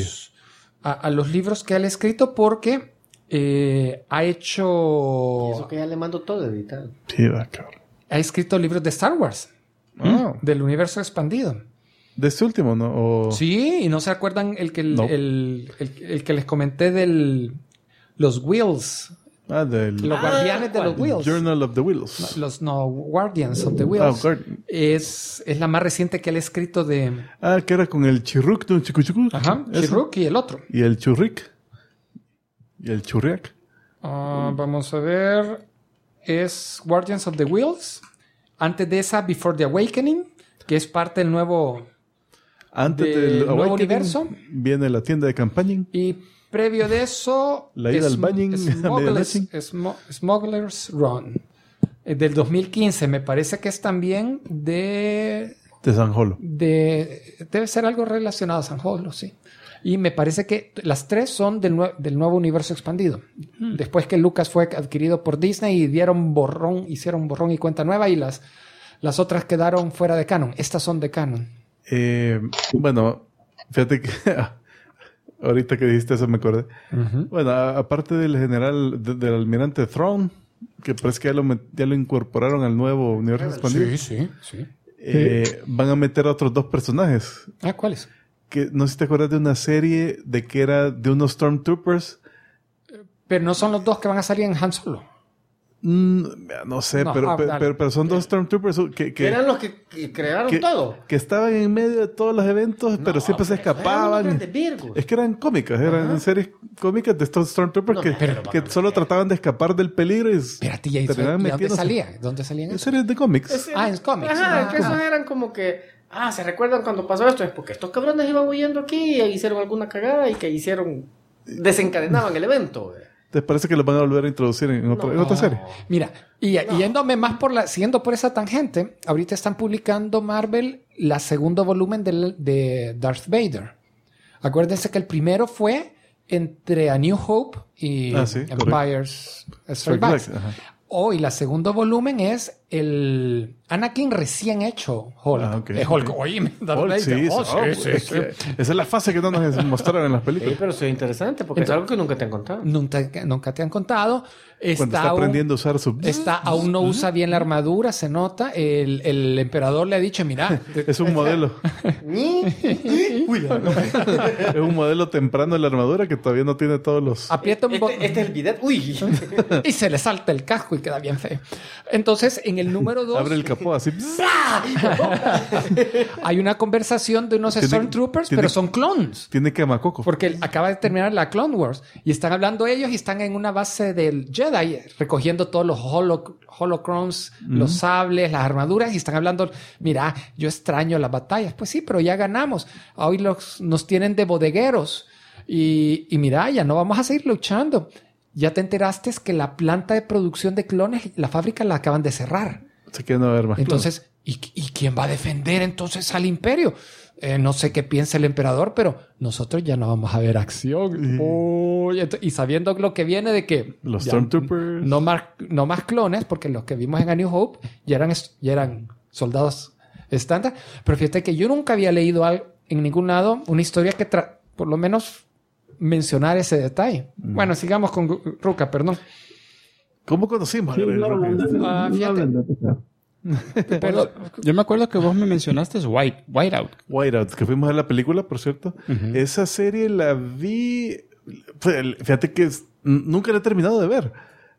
los libros que él ha escrito porque ha hecho... Y eso que ya le mando todo editado. Sí, va, cabrón. Ha escrito libros de Star Wars. Del universo expandido. De este último, ¿no? Sí, y no se acuerdan el que les comenté los Wheels. Los guardianes de los Wheels. Journal of the Wheels. Guardians of the Wheels. Es la más reciente que él ha escrito de... que era con el Chirruk, ¿no? Ajá, Chirruk y el otro. Y el Churrik. Y el Churriak. Vamos a ver. Es Guardians of the Wheels. Antes de esa, Before the Awakening, que es parte del nuevo... Antes del nuevo universo. Viene la tienda de campaña. Y previo de eso... La ida al baño. Smuggler's Run. Del 2015. Me parece que es también de San Holo. Debe ser algo relacionado a San Holo, sí. Y me parece que las 3 son del nuevo universo expandido. Después que Lucas fue adquirido por Disney y hicieron borrón y cuenta nueva y las otras quedaron fuera de canon. Estas son de canon. Bueno, fíjate que ahorita que dijiste eso me acordé. Bueno, aparte del general, del almirante Thrawn, que parece que ya lo incorporaron al nuevo universo expandido. Sí. Van a meter a otros 2 personajes. ¿Cuáles? Que no sé si te acuerdas de una serie de que era de unos Stormtroopers. Pero no son los 2 que van a salir en Han Solo. No sé, pero son 2 Stormtroopers que eran los que crearon todo. Que estaban en medio de todos los eventos, pero siempre se escapaban. Es que eran cómicas, eran series cómicas de estos Stormtroopers que solo trataban de escapar del peligro y espérate, ¿y dónde salían? ¿Dónde salían? En series de cómics. En cómics. Que esos eran como que... ¿se recuerdan cuando pasó esto? Es porque estos cabrones iban huyendo aquí y hicieron alguna cagada y que desencadenaban el evento. ¿Te parece que los van a volver a introducir en otra serie? Mira, yéndome más siguiendo por esa tangente, ahorita están publicando Marvel la segundo volumen de Darth Vader. Acuérdense que el primero fue entre A New Hope y Empire's Strike Back. Hoy la segundo volumen es el Anakin recién hecho Hulk. Hulk. Oye, sí. Esa es la fase que no nos mostraron en las películas. Sí, pero es interesante porque es algo que nunca te han contado. Nunca te han contado. Cuando está aprendiendo a usar su... aún no usa bien la armadura, se nota. El emperador le ha dicho, mira... es un modelo. Es un modelo temprano de la armadura que todavía no tiene todos los... Aprieta un este es el bidet. Y se le salta el casco y queda bien feo. Entonces, en el número 2 Abre el capó así. hay una conversación de unos Stormtroopers, pero son clones. Tiene quemacocos. Porque acaba de terminar la Clone Wars y están hablando ellos y están en una base del Jedi recogiendo todos los holocrons, los sables, las armaduras y están hablando, mira, yo extraño las batallas. Pues sí, pero ya ganamos. Hoy nos tienen de bodegueros y mira, ya no vamos a seguir luchando. Ya te enteraste que la planta de producción de clones, la fábrica la acaban de cerrar. Se quieren ver más. Entonces, ¿y quién va a defender entonces al imperio? No sé qué piensa el emperador, pero nosotros ya no vamos a ver acción. Y sabiendo lo que viene de que los Stormtroopers no más clones, porque los que vimos en A New Hope ya eran soldados estándar. Pero fíjate que yo nunca había leído en ningún lado una historia que por lo menos mencionar ese detalle. Bueno, sigamos con Ruka, perdón. ¿Cómo conocimos? Sí, Pero yo me acuerdo que vos me mencionaste Whiteout. Whiteout, que fuimos a la película, por cierto. Esa serie la vi... Fíjate que nunca la he terminado de ver.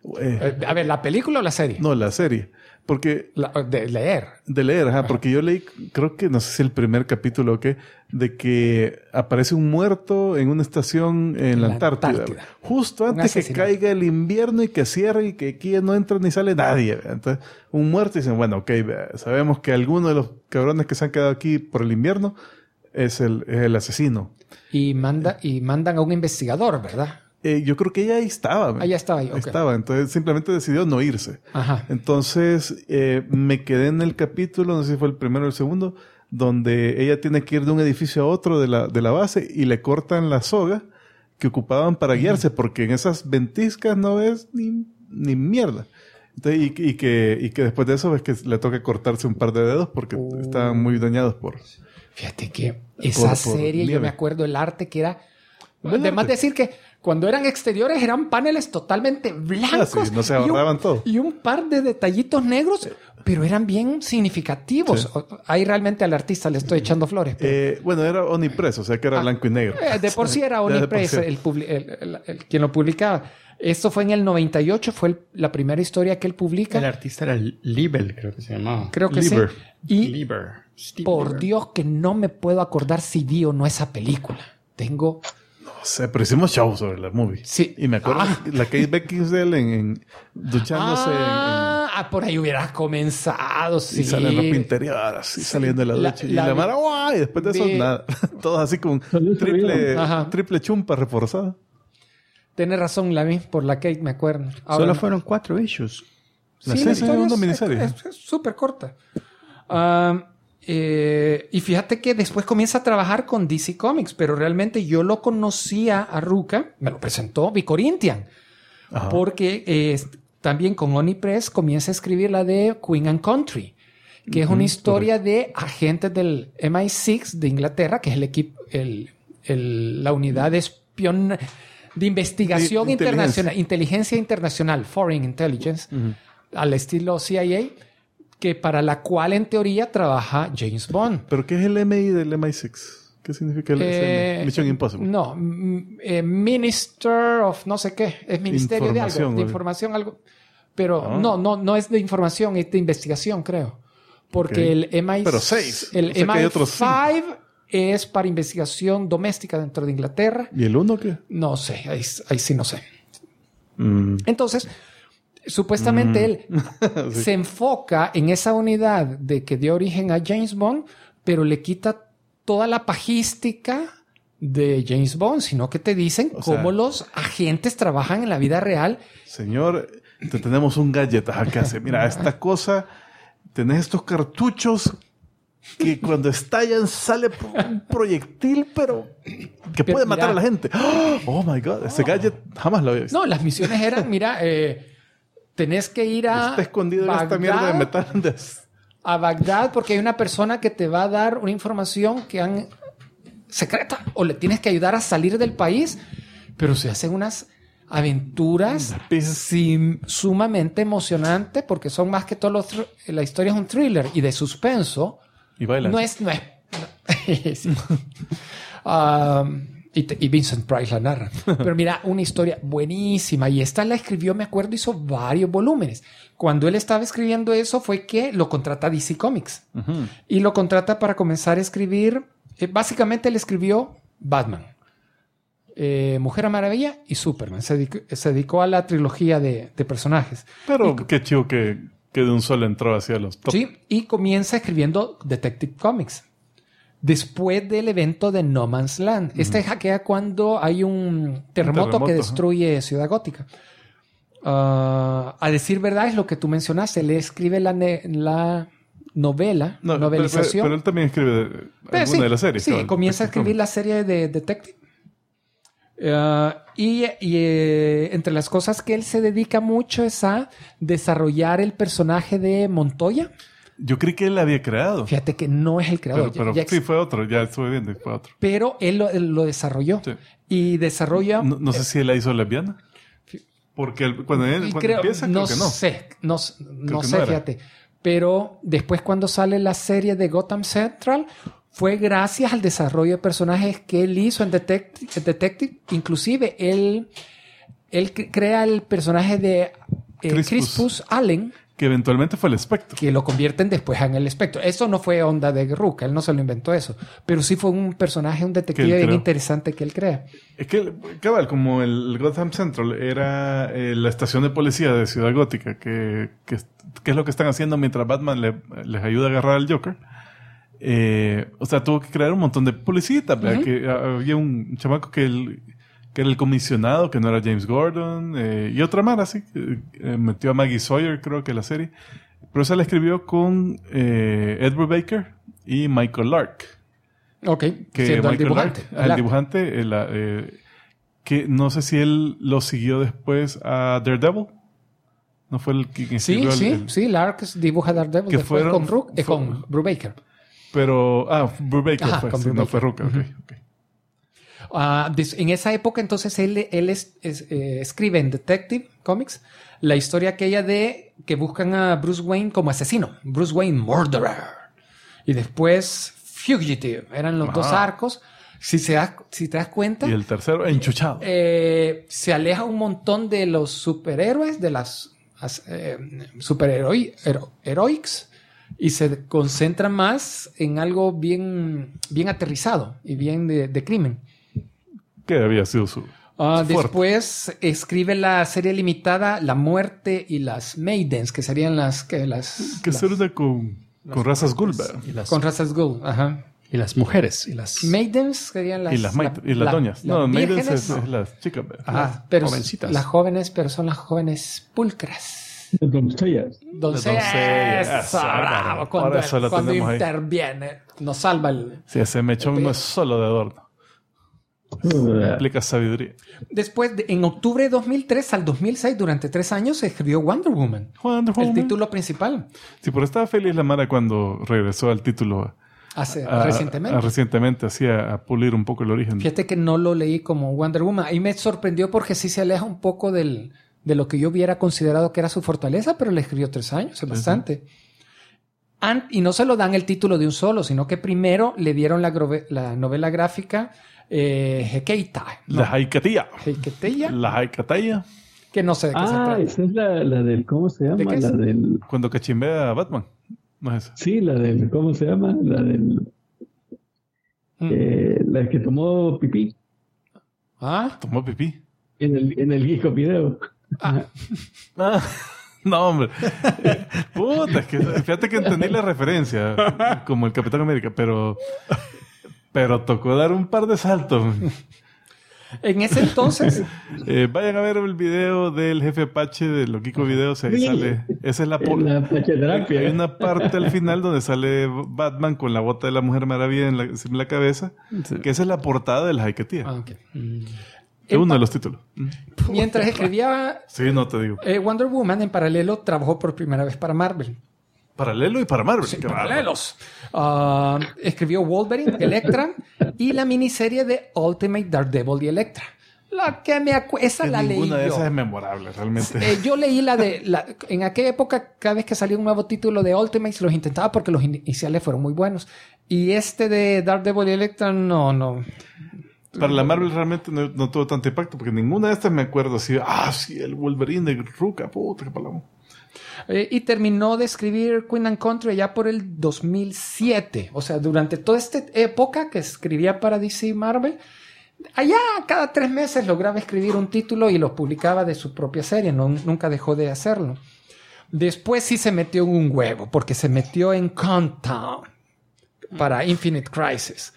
A ver, ¿la película o la serie? No, la serie. Porque... de leer. De leer, ajá. Porque yo leí, creo que, no sé si el primer capítulo o qué, de que aparece un muerto en una estación en la Antártida. Justo antes que caiga el invierno y que cierre y que aquí no entra ni sale nadie. Entonces, un muerto y dicen, bueno, ok, sabemos que alguno de los cabrones que se han quedado aquí por el invierno es el asesino. Y mandan a un investigador, ¿verdad? Yo creo que ella ahí estaba. Ahí estaba. Okay. Estaba. Entonces simplemente decidió no irse. Ajá. Entonces me quedé en el capítulo, no sé si fue el primero o el segundo, donde ella tiene que ir de un edificio a otro de la base y le cortan la soga que ocupaban para guiarse, porque en esas ventiscas no ves ni mierda. Entonces, y que después de eso ves que le toca cortarse un par de dedos porque estaban muy dañados por... Fíjate que esa serie, yo me acuerdo el arte que era... Además de decir que cuando eran exteriores eran paneles totalmente blancos. Sí, no se ahorraban todo. Y un par de detallitos negros, pero eran bien significativos. Sí. Ahí realmente al artista le estoy echando flores. Bueno, era Onipress, o sea que era blanco y negro. De por sí era Onipress el quien lo publicaba. Esto fue en el 98, fue la primera historia que él publica. El artista era Lieber, creo que se llamaba. Creo que Lieber. Sí. Y Lieber. Por Lieber. Dios que no me puedo acordar si vi o no esa película. Tengo... No sé, pero hicimos show sobre la movie. Sí. Y me acuerdo la Kate Beckinsale en duchándose. Por ahí hubieras comenzado, sí. Y sale en ropa interior, así saliendo de la ducha. Y la mara, ¡guau! Y después de eso, nada. Todos así con triple chumpa reforzada. Tienes razón, la vi por la Kate, me acuerdo. Ahora, solo fueron 4 issues. La serie es una miniserie. Es súper corta. Y fíjate que después comienza a trabajar con DC Comics, pero realmente yo lo conocía a Ruka, me lo presentó Vicorinthian, porque también con Onipress comienza a escribir la de Queen and Country, que es una historia de agentes del MI6 de Inglaterra, que es el equipo, la unidad de investigación internacional, inteligencia internacional, Foreign Intelligence, al estilo CIA, que para la cual en teoría trabaja James Bond. ¿Pero qué es el MI del MI6? ¿Qué significa el Mission Impossible? No, Minister of no sé qué, es ministerio de algo, de información, algo. Pero no es de información, es de investigación, creo. Porque el MI6, pero 6. El MI5 es para investigación doméstica dentro de Inglaterra. ¿Y el 1 qué? No sé, ahí sí no sé. Entonces, supuestamente él se enfoca en esa unidad de que dio origen a James Bond, pero le quita toda la pajística de James Bond, sino que te dicen cómo los agentes trabajan en la vida real. Señor, te tenemos un gadget acá. Mira, esta cosa, tenés estos cartuchos que cuando estallan sale un proyectil, pero que puede matar a la gente. Oh my God, ese gadget jamás lo había visto. No, las misiones eran, mira, tenés que ir a está escondido Bagdad, en esta mierda de metal. A Bagdad, porque hay una persona que te va a dar una información secreta, o le tienes que ayudar a salir del país, pero se hacen unas aventuras sumamente emocionantes, porque son más que todo la historia es un thriller y de suspenso. Y bailan. No es. Y Vincent Price la narra. Pero mira, una historia buenísima. Y esta la escribió, me acuerdo, hizo varios volúmenes. Cuando él estaba escribiendo eso fue que lo contrata DC Comics. Ujú. Y lo contrata para comenzar a escribir. Básicamente él escribió Batman, Mujer Maravilla y Superman. Se dedicó a la trilogía de personajes. Pero qué chido que de un solo entró hacia los top. Sí, y comienza escribiendo Detective Comics. Después del evento de No Man's Land. Este hackea cuando hay un terremoto que destruye Ciudad Gótica. A decir verdad, es lo que tú mencionaste. Él escribe la novelización. Pero él también escribe alguna de las series. Sí, cabal, comienza a escribir la serie de Detective. Entre las cosas que él se dedica mucho es a desarrollar el personaje de Montoya. Yo creí que él la había creado. Fíjate que no es el creador. Pero sí, fue otro. Ya estuve viendo, fue otro. Pero él lo desarrolló. Sí. Y desarrolla... No sé si él la hizo lesbiana. Porque cuando empieza, creo que no. No sé, fíjate. Pero después cuando sale la serie de Gotham Central, fue gracias al desarrollo de personajes que él hizo en Detective. Inclusive, él crea el personaje de Crispus Allen, que eventualmente fue el Espectro. que lo convierten después en el Espectro. Eso no fue onda de Rucka, él no se lo inventó eso. Pero sí fue un personaje, un detective bien interesante que él crea. Es que, cabal, como el Gotham Central era la estación de policía de Ciudad Gótica, que es lo que están haciendo mientras Batman les ayuda a agarrar al Joker. O sea, tuvo que crear un montón de policías. Uh-huh. Que había un chamaco que era el comisionado, que no era James Gordon, y otra más así. Metió a Maggie Sawyer, creo que la serie. Pero esa la escribió con Ed Brubaker y Michael Lark. Ok, que siendo Michael el dibujante. Lark, el dibujante, que no sé si él lo siguió después a Daredevil. ¿No fue el que escribió Sí, Lark dibuja Daredevil que después fueron, con Brubaker. Pero, Brubaker Ajá, fue, con sí, Brubaker. no fue Rucka, ok. En esa época, entonces, él escribe en Detective Comics la historia aquella de que buscan a Bruce Wayne como asesino. Bruce Wayne Murderer. Y después Fugitive. Eran los dos arcos. Si te das cuenta... Y el tercero, enchuchado. Se aleja un montón de los superhéroes, de las heroics, y se concentra más en algo bien aterrizado y bien de crimen. Que había sido su después escribe la serie limitada La Muerte y las Maidens, que serían que se con razas Ghul. Con razas Ghul, ajá. Y las mujeres. Y las Maidens serían las... Y las doñas. No, Maidens es las chicas. Ajá, pero jovencitas. Las jóvenes, pero son las jóvenes pulcras. Doncellas. Doncellas. Bravo. Cuando interviene, nos salva el... Sí, ese mechón no es solo de adorno. Implica sabiduría. Después, en octubre de 2003 al 2006, durante 3 años, se escribió Wonder Woman. El título principal. Sí, pero estaba feliz la Mara cuando regresó al título. Recientemente. Hacía a pulir un poco el origen. Fíjate que no lo leí como Wonder Woman. Ahí me sorprendió porque sí se aleja un poco de lo que yo hubiera considerado que era su fortaleza, pero le escribió 3 años, es bastante. Y no se lo dan el título de un solo, sino que primero le dieron la novela gráfica Hekeita. ¿No? La Haikatilla. La Haikatilla. Que no sé de qué se trata. Esa es la del... ¿Cómo se llama? ¿De qué es? Cuando cachimbea a Batman. No es esa. Sí, la del... ¿Cómo se llama? La del... la que tomó pipí. Tomó pipí. En el Geeko video. No, hombre. Puta, es que fíjate que entendí la referencia. Como el Capitán América, pero tocó dar un par de saltos. En ese entonces... vayan a ver el video del jefe Apache de Loquico Videos. Ahí sale... Esa es la Apache-terapia. Hay una parte al final donde sale Batman con la bota de la Mujer Maravilla en la cabeza. Sí. Que esa es la portada de la Haikatía. Okay. Es uno de los títulos. Mientras escribía... Sí, no te digo. Wonder Woman, en paralelo, trabajó por primera vez para Marvel. Paralelo y para Marvel. Sí, paralelos. Escribió Wolverine, Electra y la miniserie de Ultimate Daredevil y Electra. La que esa la leí yo. Ninguna de esas es memorable, realmente. Yo leí en aquella época, cada vez que salía un nuevo título de Ultimate, los intentaba porque los iniciales fueron muy buenos. Y de Daredevil y Electra, no. Para la Marvel realmente no tuvo tanto impacto, porque ninguna de estas me acuerdo así, sí, el Wolverine de Ruka, puta, qué palabra. Y terminó de escribir Queen and Country ya por el 2007. O sea, durante toda esta época que escribía para DC y Marvel, allá cada 3 meses lograba escribir un título y lo publicaba de su propia serie. Nunca dejó de hacerlo. Después sí se metió en un huevo, porque se metió en Countdown para Infinite Crisis.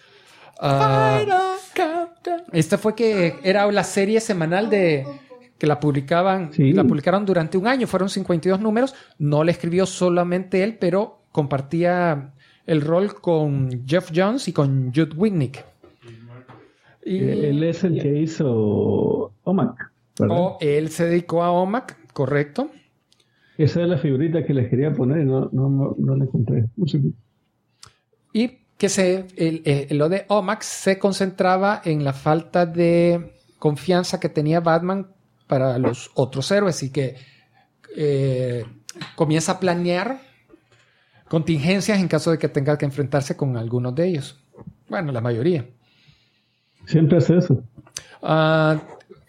Esta fue que era la serie semanal que la publicaban, Sí. la publicaron durante un año, fueron 52 números, no la escribió solamente él, pero compartía el rol con Jeff Jones y con Judd Winick. Y Él es el que hizo OMAC, ¿verdad? él se dedicó a OMAC, correcto. Esa es la figurita que les quería poner y no la encontré. Un segundo. Y que lo de OMAC se concentraba en la falta de confianza que tenía Batman para los otros héroes y que comienza a planear contingencias en caso de que tenga que enfrentarse con algunos de ellos. Bueno, la mayoría. Siempre hace eso. A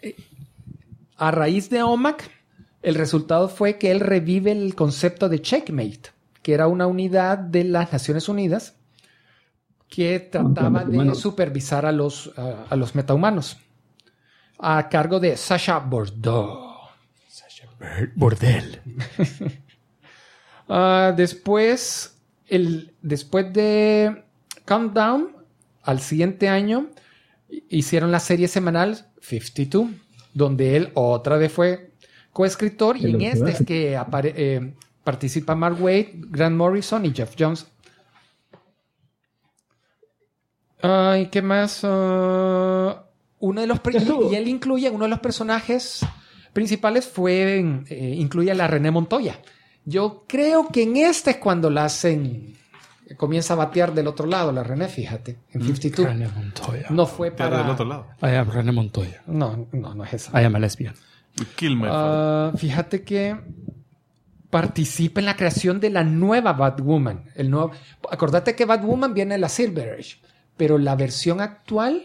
raíz de OMAC, el resultado fue que él revive el concepto de Checkmate, que era una unidad de las Naciones Unidas que trataba de supervisar a los metahumanos, a cargo de Sasha Bordeaux. Bordel. Después de Countdown, al siguiente año, hicieron la serie semanal 52, donde él otra vez fue coescritor, y en este es que participa Mark Waid, Grant Morrison y Jeff Jones. ¿Y qué más? Y él incluye uno de los personajes principales incluye a la René Montoya. Yo creo que en este es cuando la hacen, comienza a batear del otro lado la René, fíjate, en 52. René Montoya. No fue para... del otro lado. I am René Montoya. No es esa. I am a lesbian. Kill my father. Fíjate que participa en la creación de la nueva Batwoman. Acordate que Batwoman viene de la Silver Age, pero la versión actual,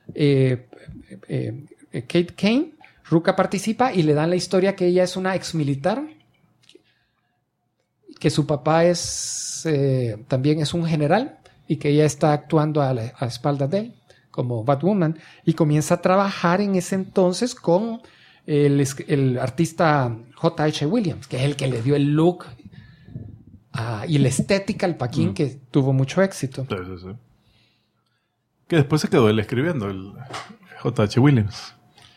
Kate Kane, Ruka participa y le dan la historia que ella es una ex militar, que su papá también es un general y que ella está actuando a espaldas de él como Batwoman, y comienza a trabajar en ese entonces con el artista J.H. Williams, que es el que le dio el look y la estética al Paquín, que tuvo mucho éxito. Sí. Que después se quedó él escribiendo, el J.H. Williams.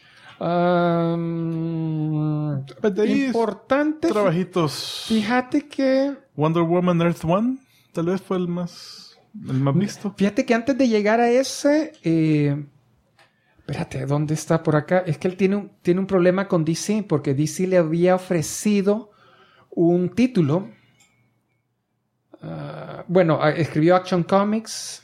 Importante. Trabajitos. Fíjate que... Wonder Woman Earth One, tal vez fue el más visto. Fíjate que antes de llegar a ese... espérate, ¿dónde está por acá? Es que él tiene un problema con DC, porque DC le había ofrecido un título. Escribió Action Comics.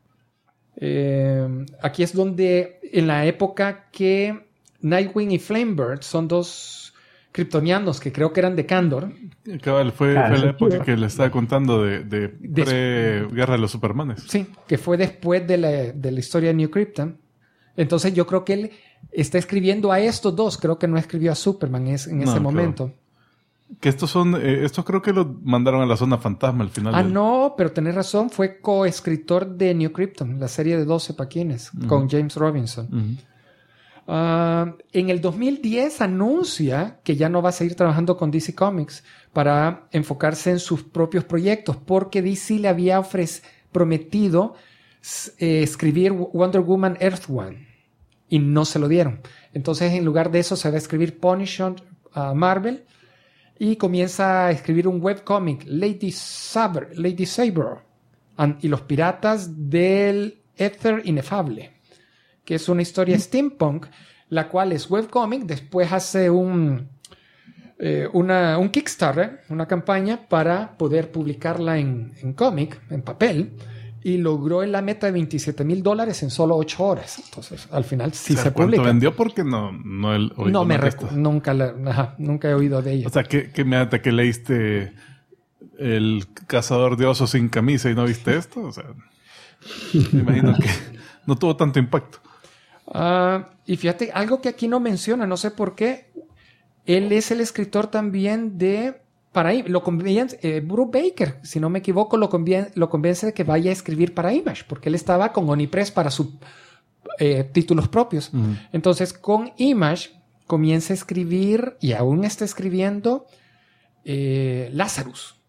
Aquí es donde, en la época que Nightwing y Flamebird son dos kryptonianos que creo que eran de Kandor. Cabal, fue la época que le estaba contando de pre-Guerra de los Supermanes. Sí, que fue después de la historia de New Krypton. Entonces yo creo que él está escribiendo a estos dos. Creo que no escribió a Superman en ese momento. Que estos creo que los mandaron a la zona fantasma al final. No, pero tenés razón. Fue coescritor de New Krypton, la serie de 12 paquines, con James Robinson. En el 2010 anuncia que ya no va a seguir trabajando con DC Comics para enfocarse en sus propios proyectos, porque DC le había prometido escribir Wonder Woman Earth One y no se lo dieron. Entonces, en lugar de eso, se va a escribir Punisher Marvel, y comienza a escribir un webcómic, Lady Saber y los piratas del Éter Inefable, que es una historia steampunk, la cual es webcómic. Después hace un Kickstarter, una campaña para poder publicarla en cómic, en papel, y logró la meta de $27,000 en solo 8 horas. Entonces, al final sí se publica. ¿Cuánto vendió? Porque nunca he oído de ella. O sea, que leíste El Cazador de Osos sin camisa y no viste esto. O sea, me imagino que no tuvo tanto impacto. Y fíjate, algo que aquí no menciona, no sé por qué, él es el escritor también de... Bruce Baker, si no me equivoco, lo convence de que vaya a escribir para Image, porque él estaba con Onipress para sus títulos propios. Entonces, con Image comienza a escribir, y aún está escribiendo, Lazarus.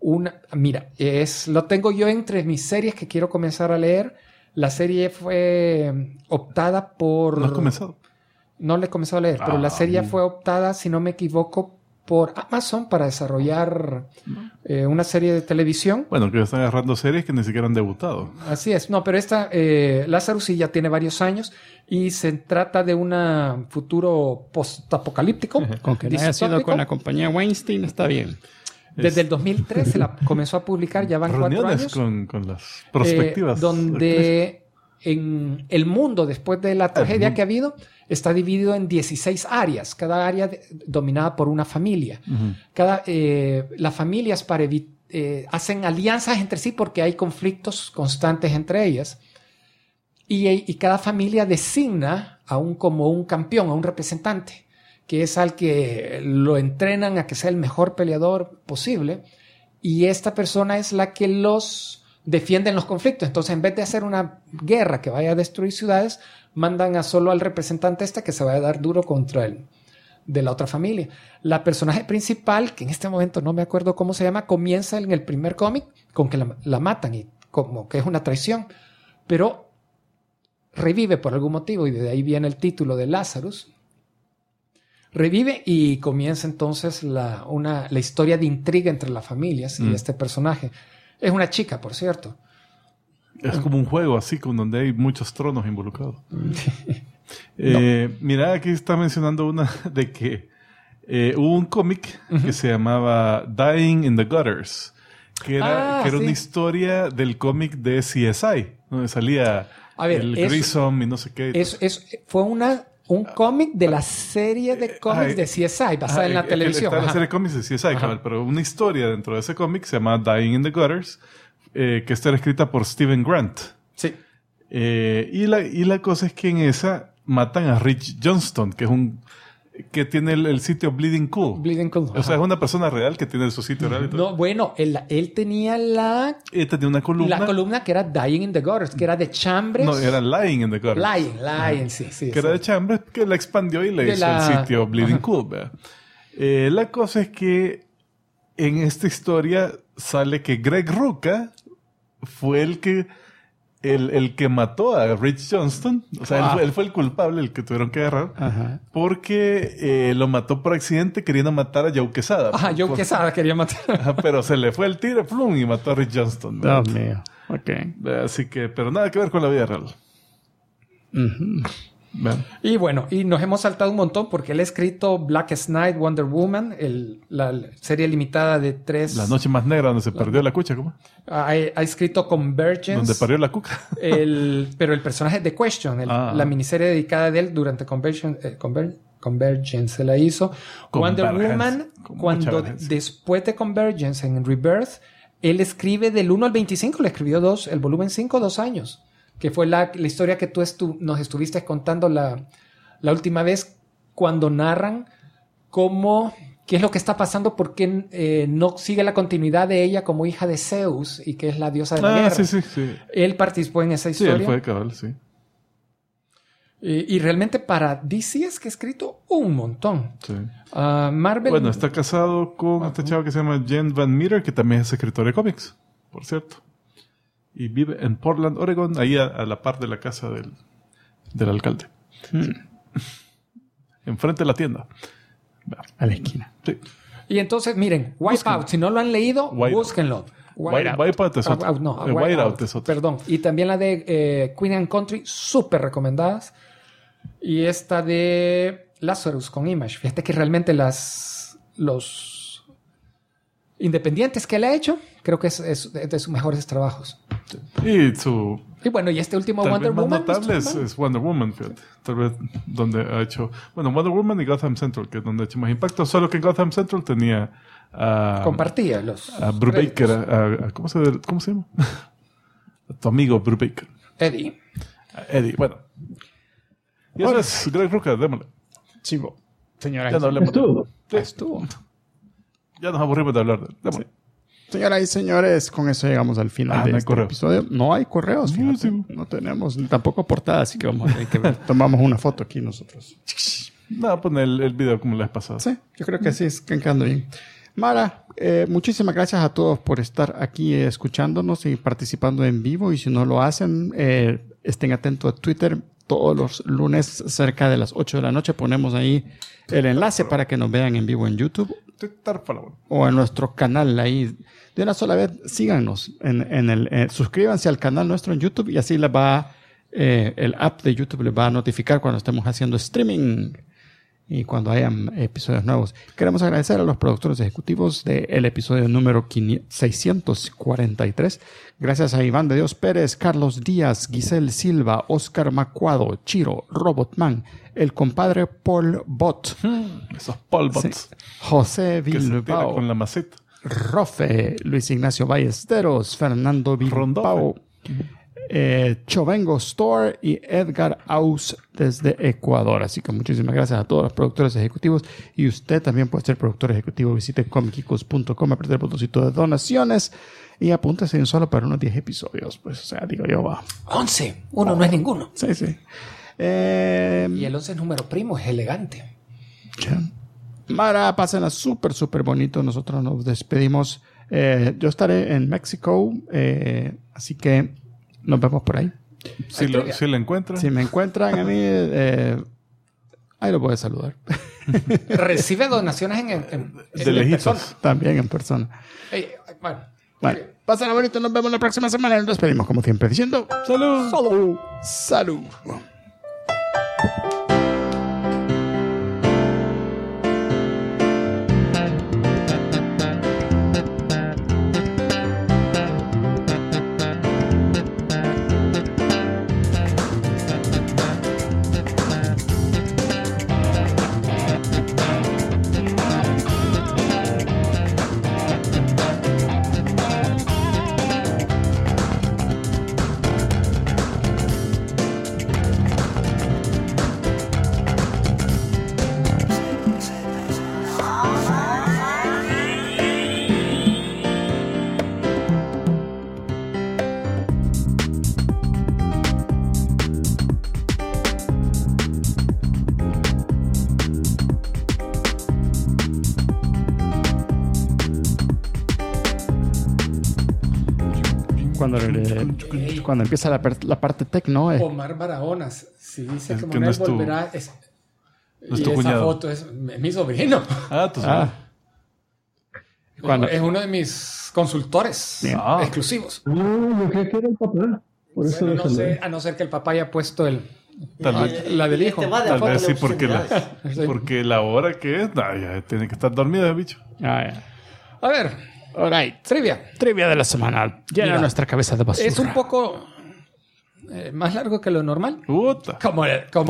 Lo tengo yo entre mis series que quiero comenzar a leer. La serie fue optada por... ¿No has comenzado? No le he comenzado a leer, pero la serie fue optada, si no me equivoco, por Amazon para desarrollar una serie de televisión. Bueno, que están agarrando series que ni siquiera han debutado. Así es. No, pero esta, Lazarus sí ya tiene varios años y se trata de un futuro post-apocalíptico. Con que no haya sido con la compañía Weinstein, está bien. Desde el 2013 la comenzó a publicar, ya van 4 años. Con las perspectivas. Donde en el mundo, después de la tragedia que ha habido, está dividido en 16 áreas, cada área dominada por una familia. Las familias hacen alianzas entre sí porque hay conflictos constantes entre ellas. Y cada familia designa como un campeón, a un representante, que es al que lo entrenan a que sea el mejor peleador posible. Y esta persona es la que los defiende en los conflictos. Entonces, en vez de hacer una guerra que vaya a destruir ciudades, mandan solo al representante que se va a dar duro contra él, de la otra familia. La personaje principal, que en este momento no me acuerdo cómo se llama, comienza en el primer cómic con que la matan y como que es una traición, pero revive por algún motivo y de ahí viene el título de Lazarus. Revive y comienza entonces la historia de intriga entre las familias y este personaje. Es una chica, por cierto. Es como un juego así, donde hay muchos tronos involucrados. Mira, aquí está mencionando una de que hubo un cómic que se llamaba Dying in the Gutters, que era una historia del cómic de CSI, donde salía Grissom y no sé qué. Fue un cómic de la serie de cómics de CSI, basada en la televisión. Está la serie de cómics de CSI, pero una historia dentro de ese cómic se llama Dying in the Gutters, que está escrita por Steven Grant. Sí. Y la cosa es que en esa matan a Rich Johnston, que tiene el sitio Bleeding Cool. Bleeding Cool. O sea, es una persona real que tiene su sitio real. Y todo. No, bueno, él tenía Él tenía una columna. La columna que era Dying in the Gutters, que era de Chambers. No, era Lying in the Gutters. Lying, sí. Que era de Chambers, que la expandió y le hizo el sitio Bleeding Cool. ¿Verdad? La cosa es que en esta historia sale que Greg Rucka fue el que mató a Rich Johnston. O sea, él fue el culpable, el que tuvieron que agarrar. Porque lo mató por accidente queriendo matar a Joe Quesada. Joe Quesada quería matar. Pero se le fue el tiro, plum, y mató a Rich Johnston. Dios mío. Ok. Así que, pero nada que ver con la vida real. Y bueno, y nos hemos saltado un montón porque él ha escrito Blackest Night, Wonder Woman, la serie limitada de 3... La noche más negra donde se perdió la cucha, ¿cómo? Ha escrito Convergence. Donde parió la cuca. Pero el personaje de Question, la miniserie dedicada de él durante Convergence se la hizo. Wonder Woman, cuando después de Convergence en Rebirth, él escribe del 1 al 25, le escribió el volumen 5, 2 años. Que fue la historia que tú nos estuviste contando la última vez, cuando narran qué es lo que está pasando, por qué no sigue la continuidad de ella como hija de Zeus y que es la diosa de la guerra. Sí. Él participó en esa historia. Sí, él fue cabal, sí. Y realmente para DC es que ha escrito un montón. Sí. Marvel... Bueno, está casado con esta chava que se llama Jen Van Meter, que también es escritora de cómics, por cierto. Y vive en Portland, Oregon, ahí a la par de la casa del alcalde. Sí. Enfrente de la tienda. A la esquina. Sí. Y entonces, miren, Wipeout, si no lo han leído, búsquenlo. Wipeout es otro. Whiteout es otro. Perdón. Y también la de Queen and Country, súper recomendadas. Y esta de Lazarus con Image. Fíjate que realmente los independientes que él ha hecho, creo que es de sus mejores trabajos. Sí. Y bueno, y este último Wonder Woman. Más notable es Wonder Woman, fíjate. Tal vez donde ha hecho... Bueno, Wonder Woman y Gotham Central, que es donde ha hecho más impacto. Solo que en Gotham Central tenía... compartía a Brubaker. ¿Cómo se llama? A tu amigo Brubaker. Eddie. Eddie, bueno. Y eso es Greg Rucka, démosle. Chivo. Señora. Ya no hablemos. Estuvo. Ya nos aburrimos de hablar de él. Démosle. Señoras y señores, con eso llegamos al final de no hay este correo. episodio. No hay correos, fíjate. Sí. No tenemos ni tampoco portada, así que vamos a tener que ver. Tomamos una foto aquí nosotros. No, pon el video como la vez pasada. Sí, yo creo que sí, es que quedando bien. Mara, muchísimas gracias a todos por estar aquí escuchándonos y participando en vivo. Y si no lo hacen, estén atentos a Twitter. Todos los lunes cerca de las 8 de la noche ponemos ahí el enlace para que nos vean en vivo en YouTube Twitter, follow. o en nuestro canal ahí. De una sola vez, síganos. Suscríbanse al canal nuestro en YouTube y así les va el app de YouTube les va a notificar cuando estemos haciendo streaming y cuando hayan episodios nuevos. Queremos agradecer a los productores ejecutivos del episodio número 643. Gracias a Iván de Dios Pérez, Carlos Díaz, Giselle Silva, Oscar Macuado, Chiro, Robotman, el compadre Paul Bot, Esos polbots. sí, José Que se tira Bilbao, con la maceta. Rofe, Luis Ignacio Ballesteros, Fernando Bilbao, Chovengo Store y Edgar Aus desde Ecuador. Así que muchísimas gracias a todos los productores ejecutivos. Y usted también puede ser productor ejecutivo. Visite comicicos.com, apriete el botoncito de donaciones y apúntese en solo para unos 10 episodios. Pues, o sea, digo yo, va. 11. Uno no es ninguno. Sí, sí. Y el 11 es número primo, es elegante. Mara, pásenla súper, súper bonito. Nosotros nos despedimos. Yo estaré en México, así que nos vemos por ahí. Si lo encuentran. Si me encuentran a mí, ahí lo voy a saludar. Recibe donaciones en De lejitos. persona. También en persona. Bueno. Bueno, pásenla bonito. Nos vemos la próxima semana. Nos despedimos como siempre diciendo ¡Salud! ¡Salud! ¡Salud! Cuando empieza la parte tecno, Omar Barahonas. Si dice Es que que no Manuel es tu- volverá. no es Y tu esa cuñado. foto es mi sobrino. Tu cuando- Es uno de mis consultores Bien. exclusivos. No, yo creo que era el papá. Por eso Bueno, lo no sé, saludé. a no ser que el papá haya puesto Tal vez. la del hijo. Te va de Tal foto vez de sí, porque obscenidades. porque la hora que es, ya tiene que estar dormida el bicho. ya. A ver, All right. trivia. Trivia de la semana. Llena Mira, nuestra cabeza de basura. Es un poco más largo que lo normal. Puta. ¿Cómo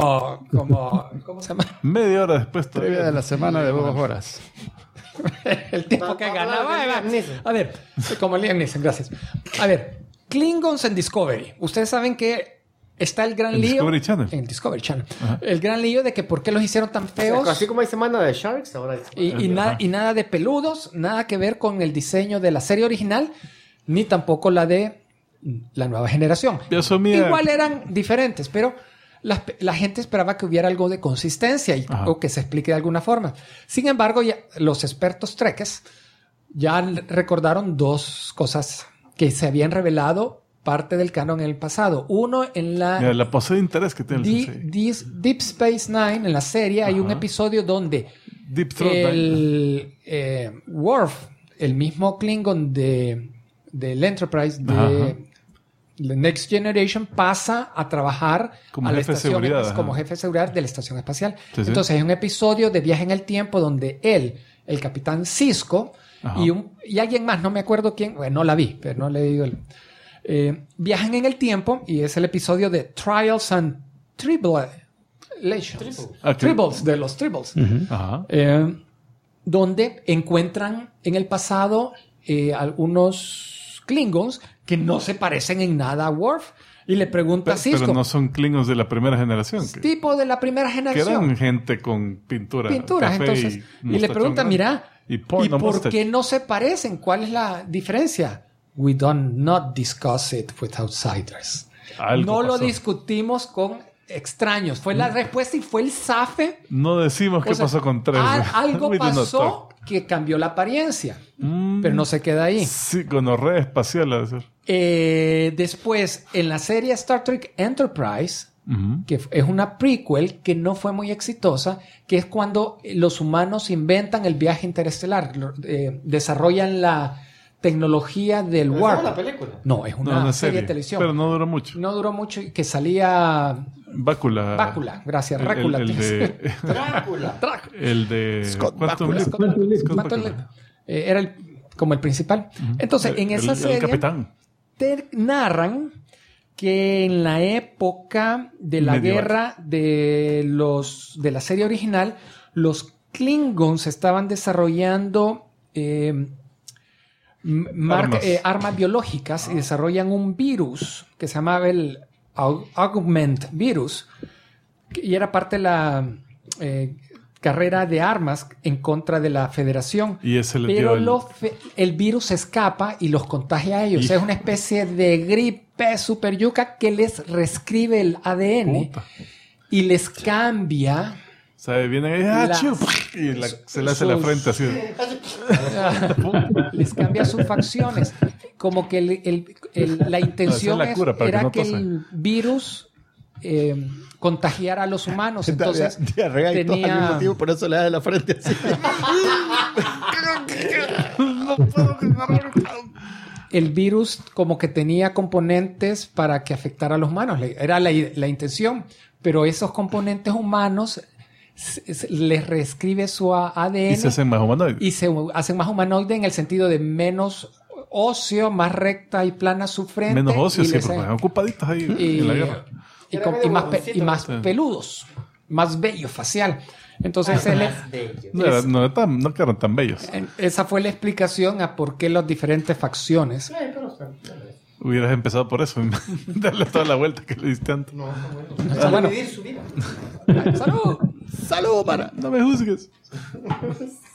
se llama? Media hora después todavía. Trivia de la semana de 2 horas. El tipo que Vamos a ganaba. hablar de Liam Liam Neeson. A ver, como Liam Neeson, gracias. A ver, Klingons en Discovery. Ustedes saben que está el gran En lío. Discovery Channel. En Discovery Channel. El gran lío de que por qué los hicieron tan feos. Así como hay semana de Sharks, ahora hay semana. Y nada de peludos, nada que ver con el diseño de la serie original, ni tampoco la de la nueva generación. Ya asumía- Igual eran diferentes, pero la gente esperaba que hubiera algo de consistencia o que se explique de alguna forma. Sin embargo, ya los expertos treques ya recordaron dos cosas que se habían revelado parte del canon en el pasado. Uno, en Mira, la pose de interés que tiene el sensei. Deep Space Nine, en la serie, hay un episodio donde Deep Throat. el Worf, el mismo Klingon del Enterprise de The Next Generation, pasa a trabajar Como a la jefe de estación seguridad, ajá. como jefe de seguridad de la estación espacial. Sí, sí. Entonces hay un episodio de viaje en el tiempo donde él, el capitán Sisko Ajá. y alguien más, no me acuerdo quién, bueno, no la vi, pero no le digo viajan en el tiempo y es el episodio de Trials and Tribulations. Tribbles, de los Tribbles. Ajá. Donde encuentran en el pasado algunos Klingons que no se parecen en nada a Worf. Y le pregunta a Cisco. Pero no son Klingons de la primera generación. Tipo de la primera Que generación. eran gente con pintura. Pinturas, café entonces. Y le pregunta, mira, ¿y por mustache. qué no se parecen? ¿Cuál es la diferencia? We don't not discuss it with outsiders. Algo no lo pasó. discutimos con extraños. Fue la respuesta y fue el zafe. No decimos qué O sea, pasó con tres. Algo We do not pasó talk. que cambió la apariencia. Pero no se queda ahí. Sí, gonorrea espacial. A decir. Después, en la serie Star Trek Enterprise, que es una prequel que no fue muy exitosa, que es cuando los humanos inventan el viaje interestelar, desarrollan la tecnología del ¿Es warp. una película? No, es una serie de televisión. Pero no duró mucho. No duró mucho y que salía Bácula. Bácula, gracias, El Rácula. de... Drácula. El de... Scott Quantum Bakula. Leap. Quantum Leap. Era como el principal. Entonces, en esa serie El capitán. te narran que en la época de la Medieval. guerra de la serie original, los Klingons estaban desarrollando armas biológicas y desarrollan un virus que se llamaba el Augment Virus y era parte de la carrera de armas en contra de la Federación. Y ese le Pero dio el virus escapa y los contagia a ellos. Hijo. Es una especie de gripe super yuca que les reescribe el ADN Puta. y les cambia. ¿Sabe? Vienen ahí, y se le hace la frente así. Les cambia sus facciones. Como que la intención No, esa es la cura, para que era no que tosa. el virus contagiara a los humanos. Entonces diarrea y todo al mismo tiempo, por eso le da de la frente así. el virus como que tenía componentes para que afectara a los humanos. Era la intención. Pero esos componentes humanos les reescribe su ADN. Y se hacen más humanoides. Y se hacen más humanoides en el sentido de menos óseo, más recta y plana su frente. Menos óseos, y sí, les- porque están ocupaditos ahí en la guerra. y más peludos, más bello facial. Entonces, No quedaron tan bellos. esa fue la explicación a por qué las diferentes facciones. Hubieras empezado por eso. Darle toda la vuelta que le diste antes. Bueno, Vivir su vida. ¡salud! ¡Salud, para! No me juzgues.